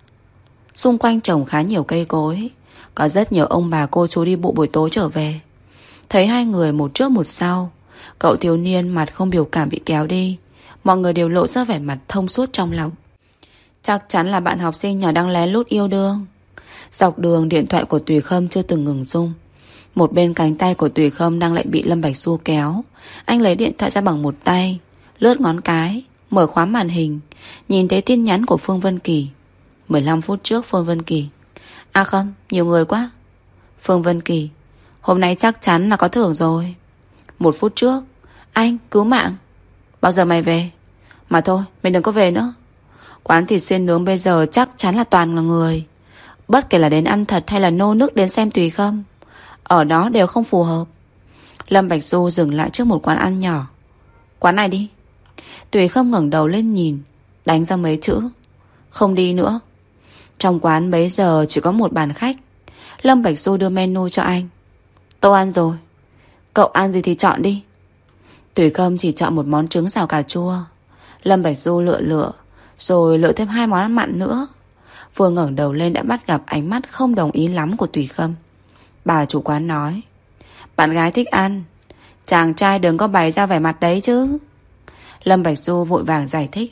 Xung quanh trồng khá nhiều cây cối. Có rất nhiều ông bà cô chú đi bộ buổi tối trở về. Thấy hai người một trước một sau, cậu thiếu niên mặt không biểu cảm bị kéo đi. Mọi người đều lộ ra vẻ mặt thông suốt trong lòng. Chắc chắn là bạn học sinh nhỏ đang lén lút yêu đương. Dọc đường điện thoại của Tùy Khâm chưa từng ngừng rung. Một bên cánh tay của Tùy Khâm đang lại bị Lâm Bạch Du kéo. Anh lấy điện thoại ra bằng một tay, lướt ngón cái, mở khóa màn hình, nhìn thấy tin nhắn của Phương Vân Kỳ. 15 phút trước Phương Vân Kỳ. À không, nhiều người quá. Phương Vân Kỳ. Hôm nay chắc chắn là có thưởng rồi. 1 phút trước. Anh, cứu mạng. Bao giờ mày về? Mà thôi, mày đừng có về nữa. Quán thịt xiên nướng bây giờ chắc chắn là toàn là người. Bất kể là đến ăn thật hay là nô nức đến xem tùy không, ở đó đều không phù hợp. Lâm Bạch Du dừng lại trước một quán ăn nhỏ. Quán này đi. Tùy Khâm ngẩng đầu lên nhìn, đánh ra mấy chữ: không đi nữa. Trong quán bấy giờ chỉ có một bàn khách. Lâm Bạch Du đưa menu cho anh. Tôi ăn rồi, cậu ăn gì thì chọn đi. Tùy Khâm chỉ chọn một món trứng xào cà chua. Lâm Bạch Du lựa lựa, rồi lựa thêm 2 món ăn mặn nữa. Vừa ngẩng đầu lên đã bắt gặp ánh mắt không đồng ý lắm của Tùy Khâm. Bà chủ quán nói: bạn gái thích ăn, chàng trai đừng có bày ra vẻ mặt đấy chứ. Lâm Bạch Du vội vàng giải thích: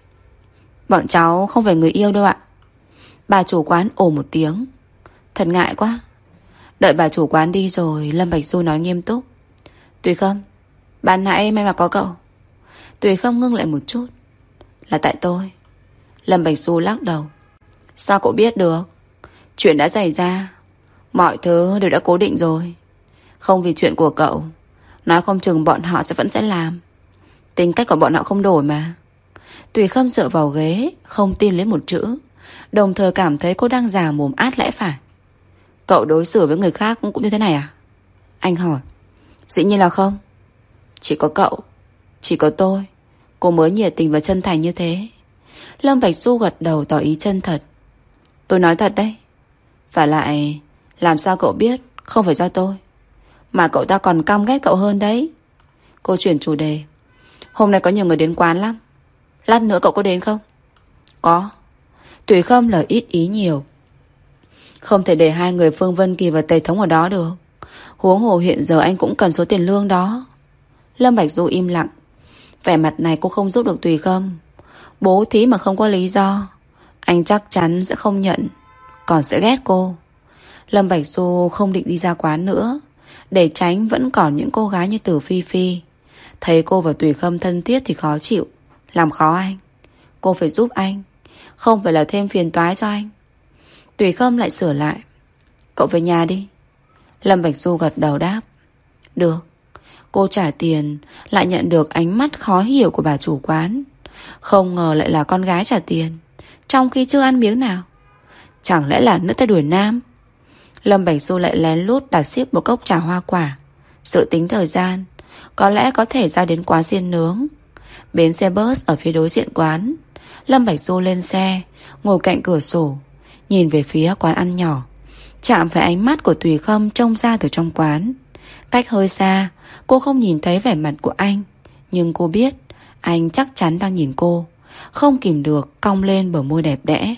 bọn cháu không phải người yêu đâu ạ. Bà chủ quán ồ một tiếng. Thật ngại quá. Đợi bà chủ quán đi rồi, Lâm Bạch Du nói nghiêm túc: Tùy Khâm, ban nãy may mà có cậu. Tùy Khâm ngưng lại một chút. Là tại tôi. Lâm Bạch Du lắc đầu. Sao cậu biết được? Chuyện đã xảy ra, mọi thứ đều đã cố định rồi. Không vì chuyện của cậu, nói không chừng bọn họ vẫn sẽ làm. Tính cách của bọn họ không đổi mà. Tùy Khâm dựa vào ghế, không tin lấy một chữ, đồng thời cảm thấy cô đang già mồm át lẽ phải. Cậu đối xử với người khác cũng như thế này à? Anh hỏi. Dĩ nhiên là không. Chỉ có cậu, chỉ có tôi, cô mới nhiệt tình và chân thành như thế. Lâm Bạch Du gật đầu tỏ ý chân thật. Tôi nói thật đấy. Và lại, làm sao cậu biết không phải do tôi, mà cậu ta còn căm ghét cậu hơn đấy. Cô chuyển chủ đề. Hôm nay có nhiều người đến quán lắm. Lát nữa cậu có đến không? Có. Tùy Khâm lời ít ý nhiều. Không thể để 2 người Phương Vân Kỳ và Tề Thống ở đó được. Huống hồ hiện giờ anh cũng cần số tiền lương đó. Lâm Bạch Du im lặng. Vẻ mặt này cô không giúp được Tùy Khâm. Bố thí mà không có lý do, anh chắc chắn sẽ không nhận, còn sẽ ghét cô. Lâm Bạch Du không định đi ra quán nữa, để tránh vẫn còn những cô gái như Tử Phi Phi. Thấy cô và Tùy Khâm thân thiết thì khó chịu, làm khó anh. Cô phải giúp anh, không phải là thêm phiền toái cho anh. Tùy Khâm lại sửa lại. Cậu về nhà đi. Lâm Bạch Du gật đầu đáp. Được. Cô trả tiền, lại nhận được ánh mắt khó hiểu của bà chủ quán. Không ngờ lại là con gái trả tiền, trong khi chưa ăn miếng nào. Chẳng lẽ là nữ tay đuổi nam? Lâm Bạch Du lại lén lút đặt ship một cốc trà hoa quả. Dự tính thời gian, có lẽ có thể ra đến quán xiên nướng. Bến xe bus ở phía đối diện quán. Lâm Bạch Du lên xe, ngồi cạnh cửa sổ, nhìn về phía quán ăn nhỏ. Chạm phải ánh mắt của Tùy Khâm trông ra từ trong quán. Cách hơi xa, cô không nhìn thấy vẻ mặt của anh, nhưng cô biết anh chắc chắn đang nhìn cô. Không kìm được cong lên bờ môi đẹp đẽ.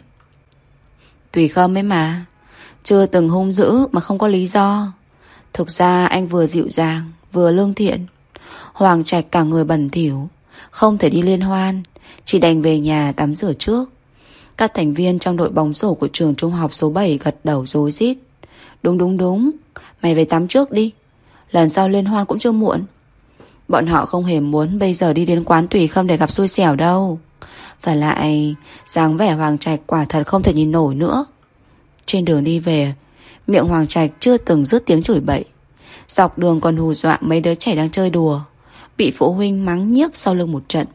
Tùy Khâm ấy mà, chưa từng hung dữ mà không có lý do. Thực ra anh vừa dịu dàng vừa lương thiện. Hoàng Trạch cả người bẩn thỉu, không thể đi liên hoan, chỉ đành về nhà tắm rửa trước. Các thành viên trong đội bóng rổ của trường trung học số 7 gật đầu rối rít. Đúng, mày về tắm trước đi, lần sau liên hoan cũng chưa muộn. Bọn họ không hề muốn bây giờ đi đến quán Tùy Khâm để gặp xui xẻo đâu. Và lại, dáng vẻ Hoàng Trạch quả thật không thể nhìn nổi nữa. Trên đường đi về, miệng Hoàng Trạch chưa từng dứt tiếng chửi bậy. Dọc đường còn hù dọa mấy đứa trẻ đang chơi đùa, bị phụ huynh mắng nhiếc sau lưng một trận.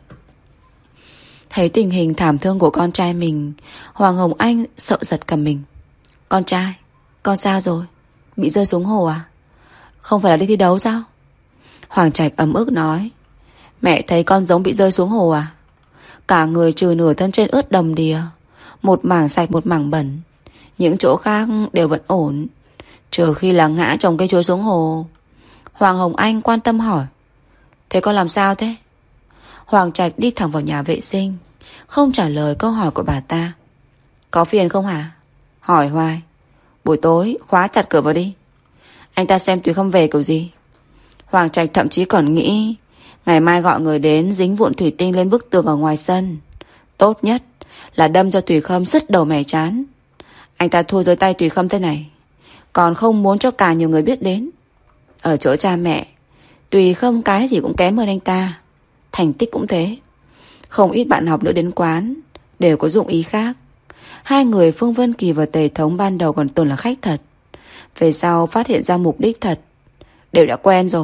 Thấy tình hình thảm thương của con trai mình, Hoàng Hồng Anh sợ giật cả mình. Con trai, con sao rồi? Bị rơi xuống hồ à? Không phải là đi thi đấu sao? Hoàng Trạch ấm ức nói. Mẹ thấy con giống bị rơi xuống hồ à? Cả người trừ nửa thân trên ướt đầm đìa, một mảng sạch một mảng bẩn. Những chỗ khác đều vẫn ổn, trừ khi là ngã trồng cây chuối xuống hồ. Hoàng Hồng Anh quan tâm hỏi. Thế con làm sao thế? Hoàng Trạch đi thẳng vào nhà vệ sinh, không trả lời câu hỏi của bà ta. Có phiền không hả? Hỏi hoài. Buổi tối khóa chặt cửa vào đi. Anh ta xem Tùy Khâm về kiểu gì. Hoàng Trạch thậm chí còn nghĩ ngày mai gọi người đến dính vụn thủy tinh lên bức tường ở ngoài sân. Tốt nhất là đâm cho Tùy Khâm sứt đầu mẻ chán. Anh ta thua dưới tay Tùy Khâm thế này, còn không muốn cho cả nhiều người biết đến. Ở chỗ cha mẹ, Tùy Khâm cái gì cũng kém hơn anh ta, thành tích cũng thế. Không ít bạn học nữa đến quán đều có dụng ý khác. 2 người Phương Vân Kỳ và Tề Thống ban đầu còn tưởng là khách thật, về sau phát hiện ra mục đích thật, đều đã quen rồi.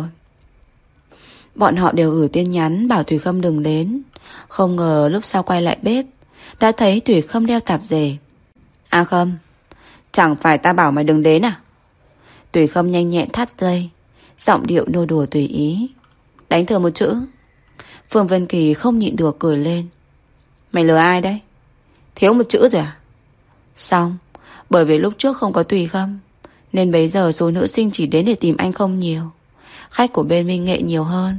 Bọn họ đều gửi tin nhắn bảo Tùy Khâm đừng đến. Không ngờ lúc sau quay lại bếp, đã thấy Thủy Khâm đeo tạp dề. A Khâm, chẳng phải ta bảo mày đừng đến à? Thủy Khâm nhanh nhẹn thắt dây, giọng điệu nô đùa tùy ý. Đánh thừa một chữ. Phương Vân Kỳ không nhịn được cười lên. Mày lừa ai đấy? Thiếu một chữ rồi à? Xong, bởi vì lúc trước không có Thủy Khâm nên bấy giờ số nữ sinh chỉ đến để tìm anh không nhiều. Khách của bên Minh Nghệ nhiều hơn.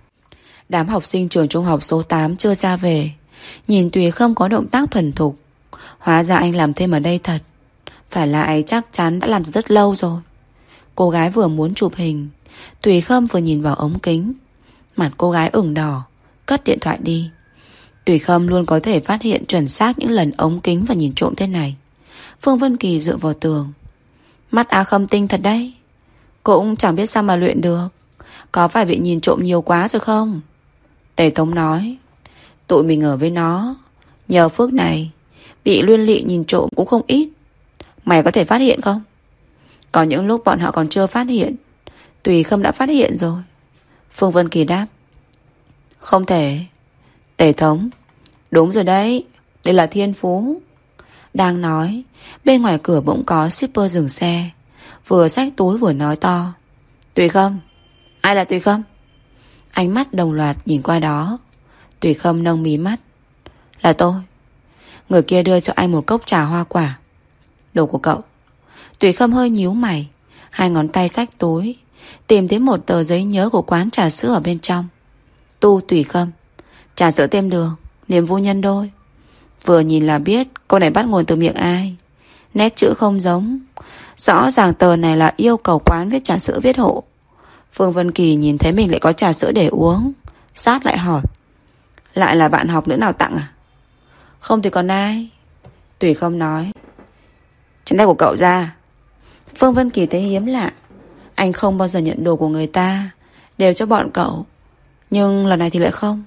Đám học sinh trường trung học số 8 chưa ra về, nhìn Thủy Khâm có động tác thuần thục. Hóa ra anh làm thêm ở đây thật. Phải lại chắc chắn đã làm rất lâu rồi. Cô gái vừa muốn chụp hình, Thủy Khâm vừa nhìn vào ống kính. Mặt cô gái ửng đỏ, cất điện thoại đi. Thủy Khâm luôn có thể phát hiện chuẩn xác những lần ống kính và nhìn trộm thế này. Phương Vân Kỳ dựa vào tường. Mắt A Khâm tinh thật đấy. Cũng chẳng biết sao mà luyện được. Có phải bị nhìn trộm nhiều quá rồi không? Tề Tống nói. Tụi mình ở với nó, nhờ phước này, bị Luyên Lị nhìn trộm cũng không ít. Mày có thể phát hiện không? Có những lúc bọn họ còn chưa phát hiện, Thủy Khâm đã phát hiện rồi. Phương Vân Kỳ đáp. Không thể. Tề Thống. Đúng rồi đấy, đây là thiên phú. Đang nói, bên ngoài cửa bỗng có shipper dừng xe, vừa xách túi vừa nói to. Thủy Khâm. Ai là Thủy Khâm? Ánh mắt đồng loạt nhìn qua đó. Thủy Khâm nâng mí mắt. Là tôi. Người kia đưa cho anh một cốc trà hoa quả. Đồ của cậu. Thủy Khâm hơi nhíu mày, hai ngón tay xách túi, tìm thấy một tờ giấy nhớ của quán trà sữa ở bên trong. Tu Thủy Khâm, trà sữa tem đường, niềm vui nhân đôi. Vừa nhìn là biết câu này bắt nguồn từ miệng ai. Nét chữ không giống. Rõ ràng tờ này là yêu cầu quán viết trà sữa viết hộ. Phương Vân Kỳ nhìn thấy mình lại có trà sữa để uống, sát lại hỏi. Lại là bạn học nữa nào tặng à? Không thì còn ai. Thủy Khâm nói. Trên tay của cậu ra. Phương Vân Kỳ thấy hiếm lạ. Anh không bao giờ nhận đồ của người ta, đều cho bọn cậu. Nhưng lần này thì lại không.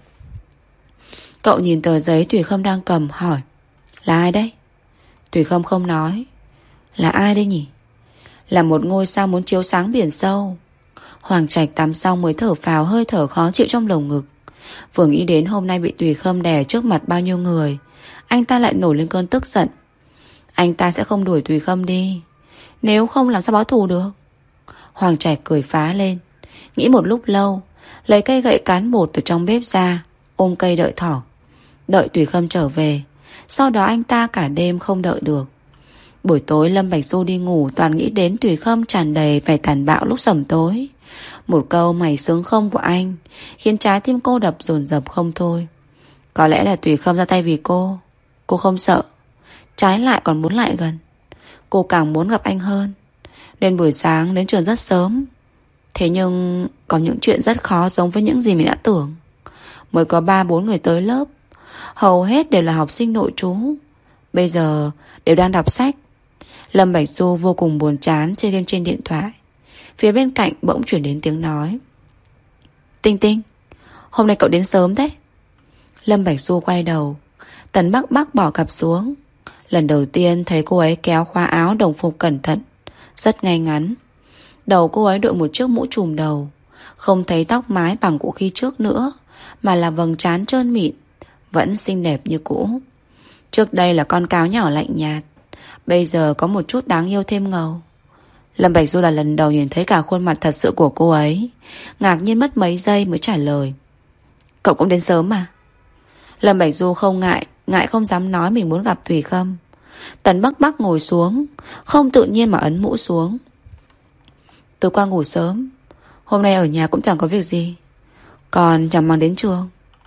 Cậu nhìn tờ giấy Thủy Khâm đang cầm hỏi. Là ai đấy? Thủy Khâm không nói. Là ai đây nhỉ? Là một ngôi sao muốn chiếu sáng biển sâu. Hoàng Trạch tắm xong mới thở phào hơi thở khó chịu trong lồng ngực. Vừa nghĩ đến hôm nay bị Thủy Khâm đè trước mặt bao nhiêu người, anh ta lại nổi lên cơn tức giận. Anh ta sẽ không đuổi Thủy Khâm đi, nếu không làm sao báo thù được. Hoàng Trạch cười phá lên. Nghĩ một lúc lâu, lấy cây gậy cán bột từ trong bếp ra, ôm cây đợi thỏ. Đợi Thủy Khâm trở về. Sau đó anh ta cả đêm không đợi được. Buổi tối Lâm Bạch Du đi ngủ toàn nghĩ đến Thủy Khâm tràn đầy vẻ tàn bạo lúc sẩm tối. Một câu mày sướng không của anh khiến trái tim cô đập dồn dập không thôi. Có lẽ là Thủy Khâm ra tay vì cô. Cô không sợ, trái lại còn muốn lại gần. Cô càng muốn gặp anh hơn. Nên buổi sáng đến trường rất sớm. Thế nhưng có những chuyện rất khó giống với những gì mình đã tưởng. Mới có 3-4 người tới lớp, hầu hết đều là học sinh nội trú. Bây giờ đều đang đọc sách. Lâm Bạch Du vô cùng buồn chán chơi game trên điện thoại. Phía bên cạnh bỗng chuyển đến tiếng nói. Tinh Tinh, hôm nay cậu đến sớm thế. Lâm Bạch Du quay đầu. Tần Bắc Bắc bỏ cặp xuống. Lần đầu tiên thấy cô ấy kéo khóa áo đồng phục cẩn thận, rất ngay ngắn. Đầu cô ấy đội một chiếc mũ trùm đầu. Không thấy tóc mái bằng cũ khi trước nữa, mà là vầng trán trơn mịn, vẫn xinh đẹp như cũ. Trước đây là con cáo nhỏ lạnh nhạt, bây giờ có một chút đáng yêu thêm ngầu. Lâm Bạch Du là lần đầu nhìn thấy cả khuôn mặt thật sự của cô ấy, ngạc nhiên mất mấy giây mới trả lời. Cậu cũng đến sớm mà. Lâm Bạch Du không ngại không dám nói mình muốn gặp Thủy Khâm. Tần Bắc Bắc ngồi xuống, không tự nhiên mà ấn mũ xuống. Tối qua ngủ sớm, hôm nay ở nhà cũng chẳng có việc gì, còn chẳng mang đến trường.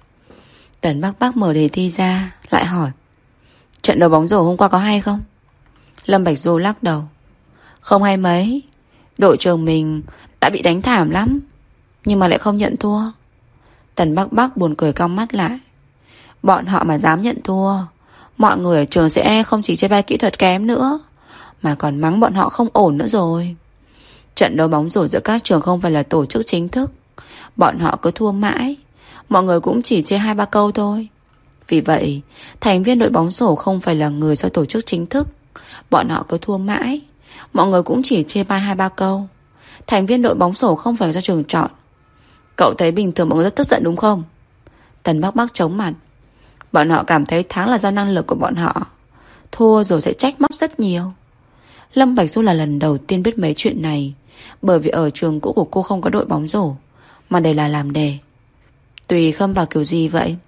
Tần Bắc Bắc mở đề thi ra, lại hỏi. Trận đấu bóng rổ hôm qua có hay không? Lâm Bạch Du lắc đầu. Không hay mấy. Đội trường mình đã bị đánh thảm lắm, nhưng mà lại không nhận thua. Tần Bắc Bắc buồn cười cong mắt lại. Bọn họ mà dám nhận thua, mọi người ở trường sẽ không chỉ chê bai kỹ thuật kém nữa, mà còn mắng bọn họ không ổn nữa rồi. Trận đấu bóng rổ giữa các trường không phải là tổ chức chính thức, bọn họ cứ thua mãi, mọi người cũng chỉ chê 2-3 câu thôi. Vì vậy, thành viên đội bóng rổ không phải là người do tổ chức chính thức, bọn họ cứ thua mãi, mọi người cũng chỉ chê bai 2-3 câu. Thành viên đội bóng rổ không phải do trường chọn. Cậu thấy bình thường mọi người rất tức giận đúng không? Tần Bắc Bắc chống mặt. Bọn họ cảm thấy thắng là do năng lực của bọn họ, thua rồi sẽ trách móc rất nhiều. Lâm Bạch Du là lần đầu tiên biết mấy chuyện này, bởi vì ở trường cũ của cô không có đội bóng rổ, mà đều là làm đề. Tùy Khâm vào kiểu gì vậy?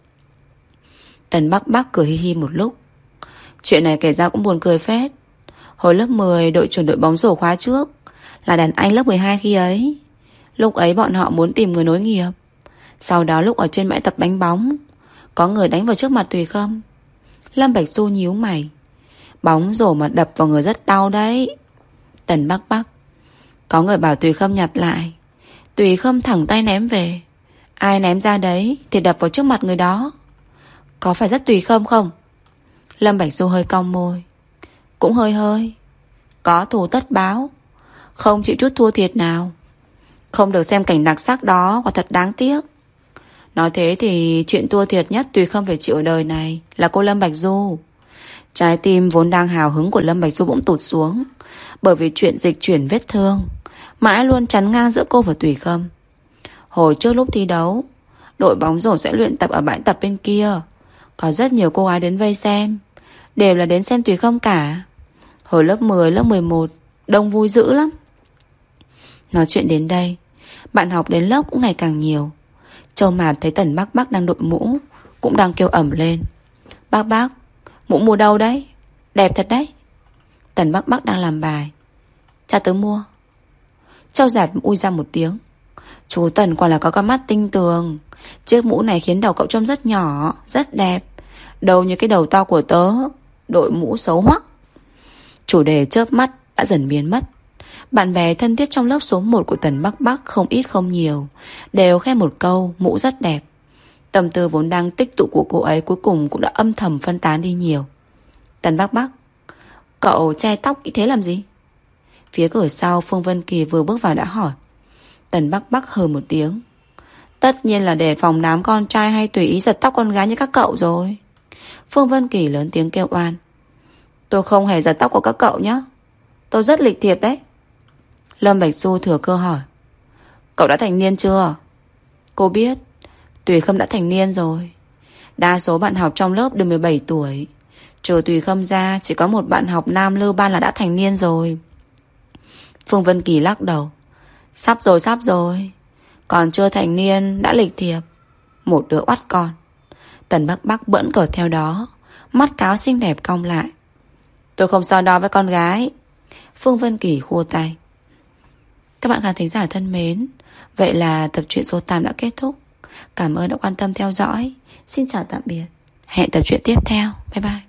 Tần Bắc Bắc cười hi hi một lúc. Chuyện này kể ra cũng buồn cười phết. Hồi lớp 10, đội trưởng đội bóng rổ khóa trước là đàn anh lớp 12 khi ấy. Lúc ấy bọn họ muốn tìm người nối nghiệp. Sau đó lúc ở trên bãi tập đánh bóng, có người đánh vào trước mặt Tùy Khâm. Lâm Bạch Du nhíu mày. Bóng rổ mà đập vào người rất đau đấy. Tần Bắc Bắc. Có người bảo Tùy Khâm nhặt lại. Tùy Khâm thẳng tay ném về. Ai ném ra đấy thì đập vào trước mặt người đó. Có phải rất Tùy Khâm không? Lâm Bạch Du hơi cong môi. Cũng hơi. Có thù tất báo, không chịu chút thua thiệt nào. Không được xem cảnh đặc sắc đó, quả thật đáng tiếc. Nói thế thì chuyện thua thiệt nhất Tùy Khâm phải chịu ở đời này là cô Lâm Bạch Du. Trái tim vốn đang hào hứng của Lâm Bạch Du bỗng tụt xuống, bởi vì chuyện dịch chuyển vết thương mãi luôn chắn ngang giữa cô và Tùy Khâm. Hồi trước lúc thi đấu, đội bóng rổ sẽ luyện tập ở bãi tập bên kia, có rất nhiều cô gái đến vây xem, đều là đến xem Tùy Khâm cả. Hồi lớp 10, lớp 11 đông vui dữ lắm. Nói chuyện đến đây, bạn học đến lớp cũng ngày càng nhiều. Châu Mạt thấy Tần Bắc Bắc đang đội mũ, cũng đang kêu ẩm lên. Bác bác, mũ mua đâu đấy? Đẹp thật đấy. Tần Bắc Bắc đang làm bài. Cha tớ mua. Châu Giạt ui ra một tiếng. Chú Tần quả là có con mắt tinh tường. Chiếc mũ này khiến đầu cậu trông rất nhỏ, rất đẹp. Đầu như cái đầu to của tớ. Đội mũ xấu hoắc. Chủ đề chớp mắt đã dần biến mất. Bạn bè thân thiết trong lớp số 1 của Tần Bắc Bắc không ít không nhiều đều khen một câu mũ rất đẹp. Tâm tư vốn đang tích tụ của cô ấy cuối cùng cũng đã âm thầm phân tán đi nhiều. Tần Bắc Bắc, cậu che tóc ý thế làm gì? Phía cửa sau Phương Vân Kỳ vừa bước vào đã hỏi. Tần Bắc Bắc hừ một tiếng. Tất nhiên là để phòng đám con trai hay tùy ý giật tóc con gái như các cậu rồi. Phương Vân Kỳ lớn tiếng kêu oan. Tôi không hề giật tóc của các cậu nhé. Tôi rất lịch thiệp đấy. Lâm Bạch Du thừa cơ hỏi. Cậu đã thành niên chưa? Cô biết Tùy Khâm đã thành niên rồi. Đa số bạn học trong lớp đều 17 tuổi. Trừ Tùy Khâm ra, chỉ có một bạn học nam lưu ban là đã thành niên rồi. Phương Vân Kỳ lắc đầu. Sắp rồi. Còn chưa thành niên đã lịch thiệp. Một đứa oắt con. Tần Bắc Bắc bỡn cợt theo đó, mắt cáo xinh đẹp cong lại. Tôi không so đo với con gái. Phương Vân Kỳ khua tay. Các bạn khán thính giả thân mến, vậy là tập truyện số 8 đã kết thúc. Cảm ơn đã quan tâm theo dõi. Xin chào tạm biệt. Hẹn tập truyện tiếp theo. Bye bye.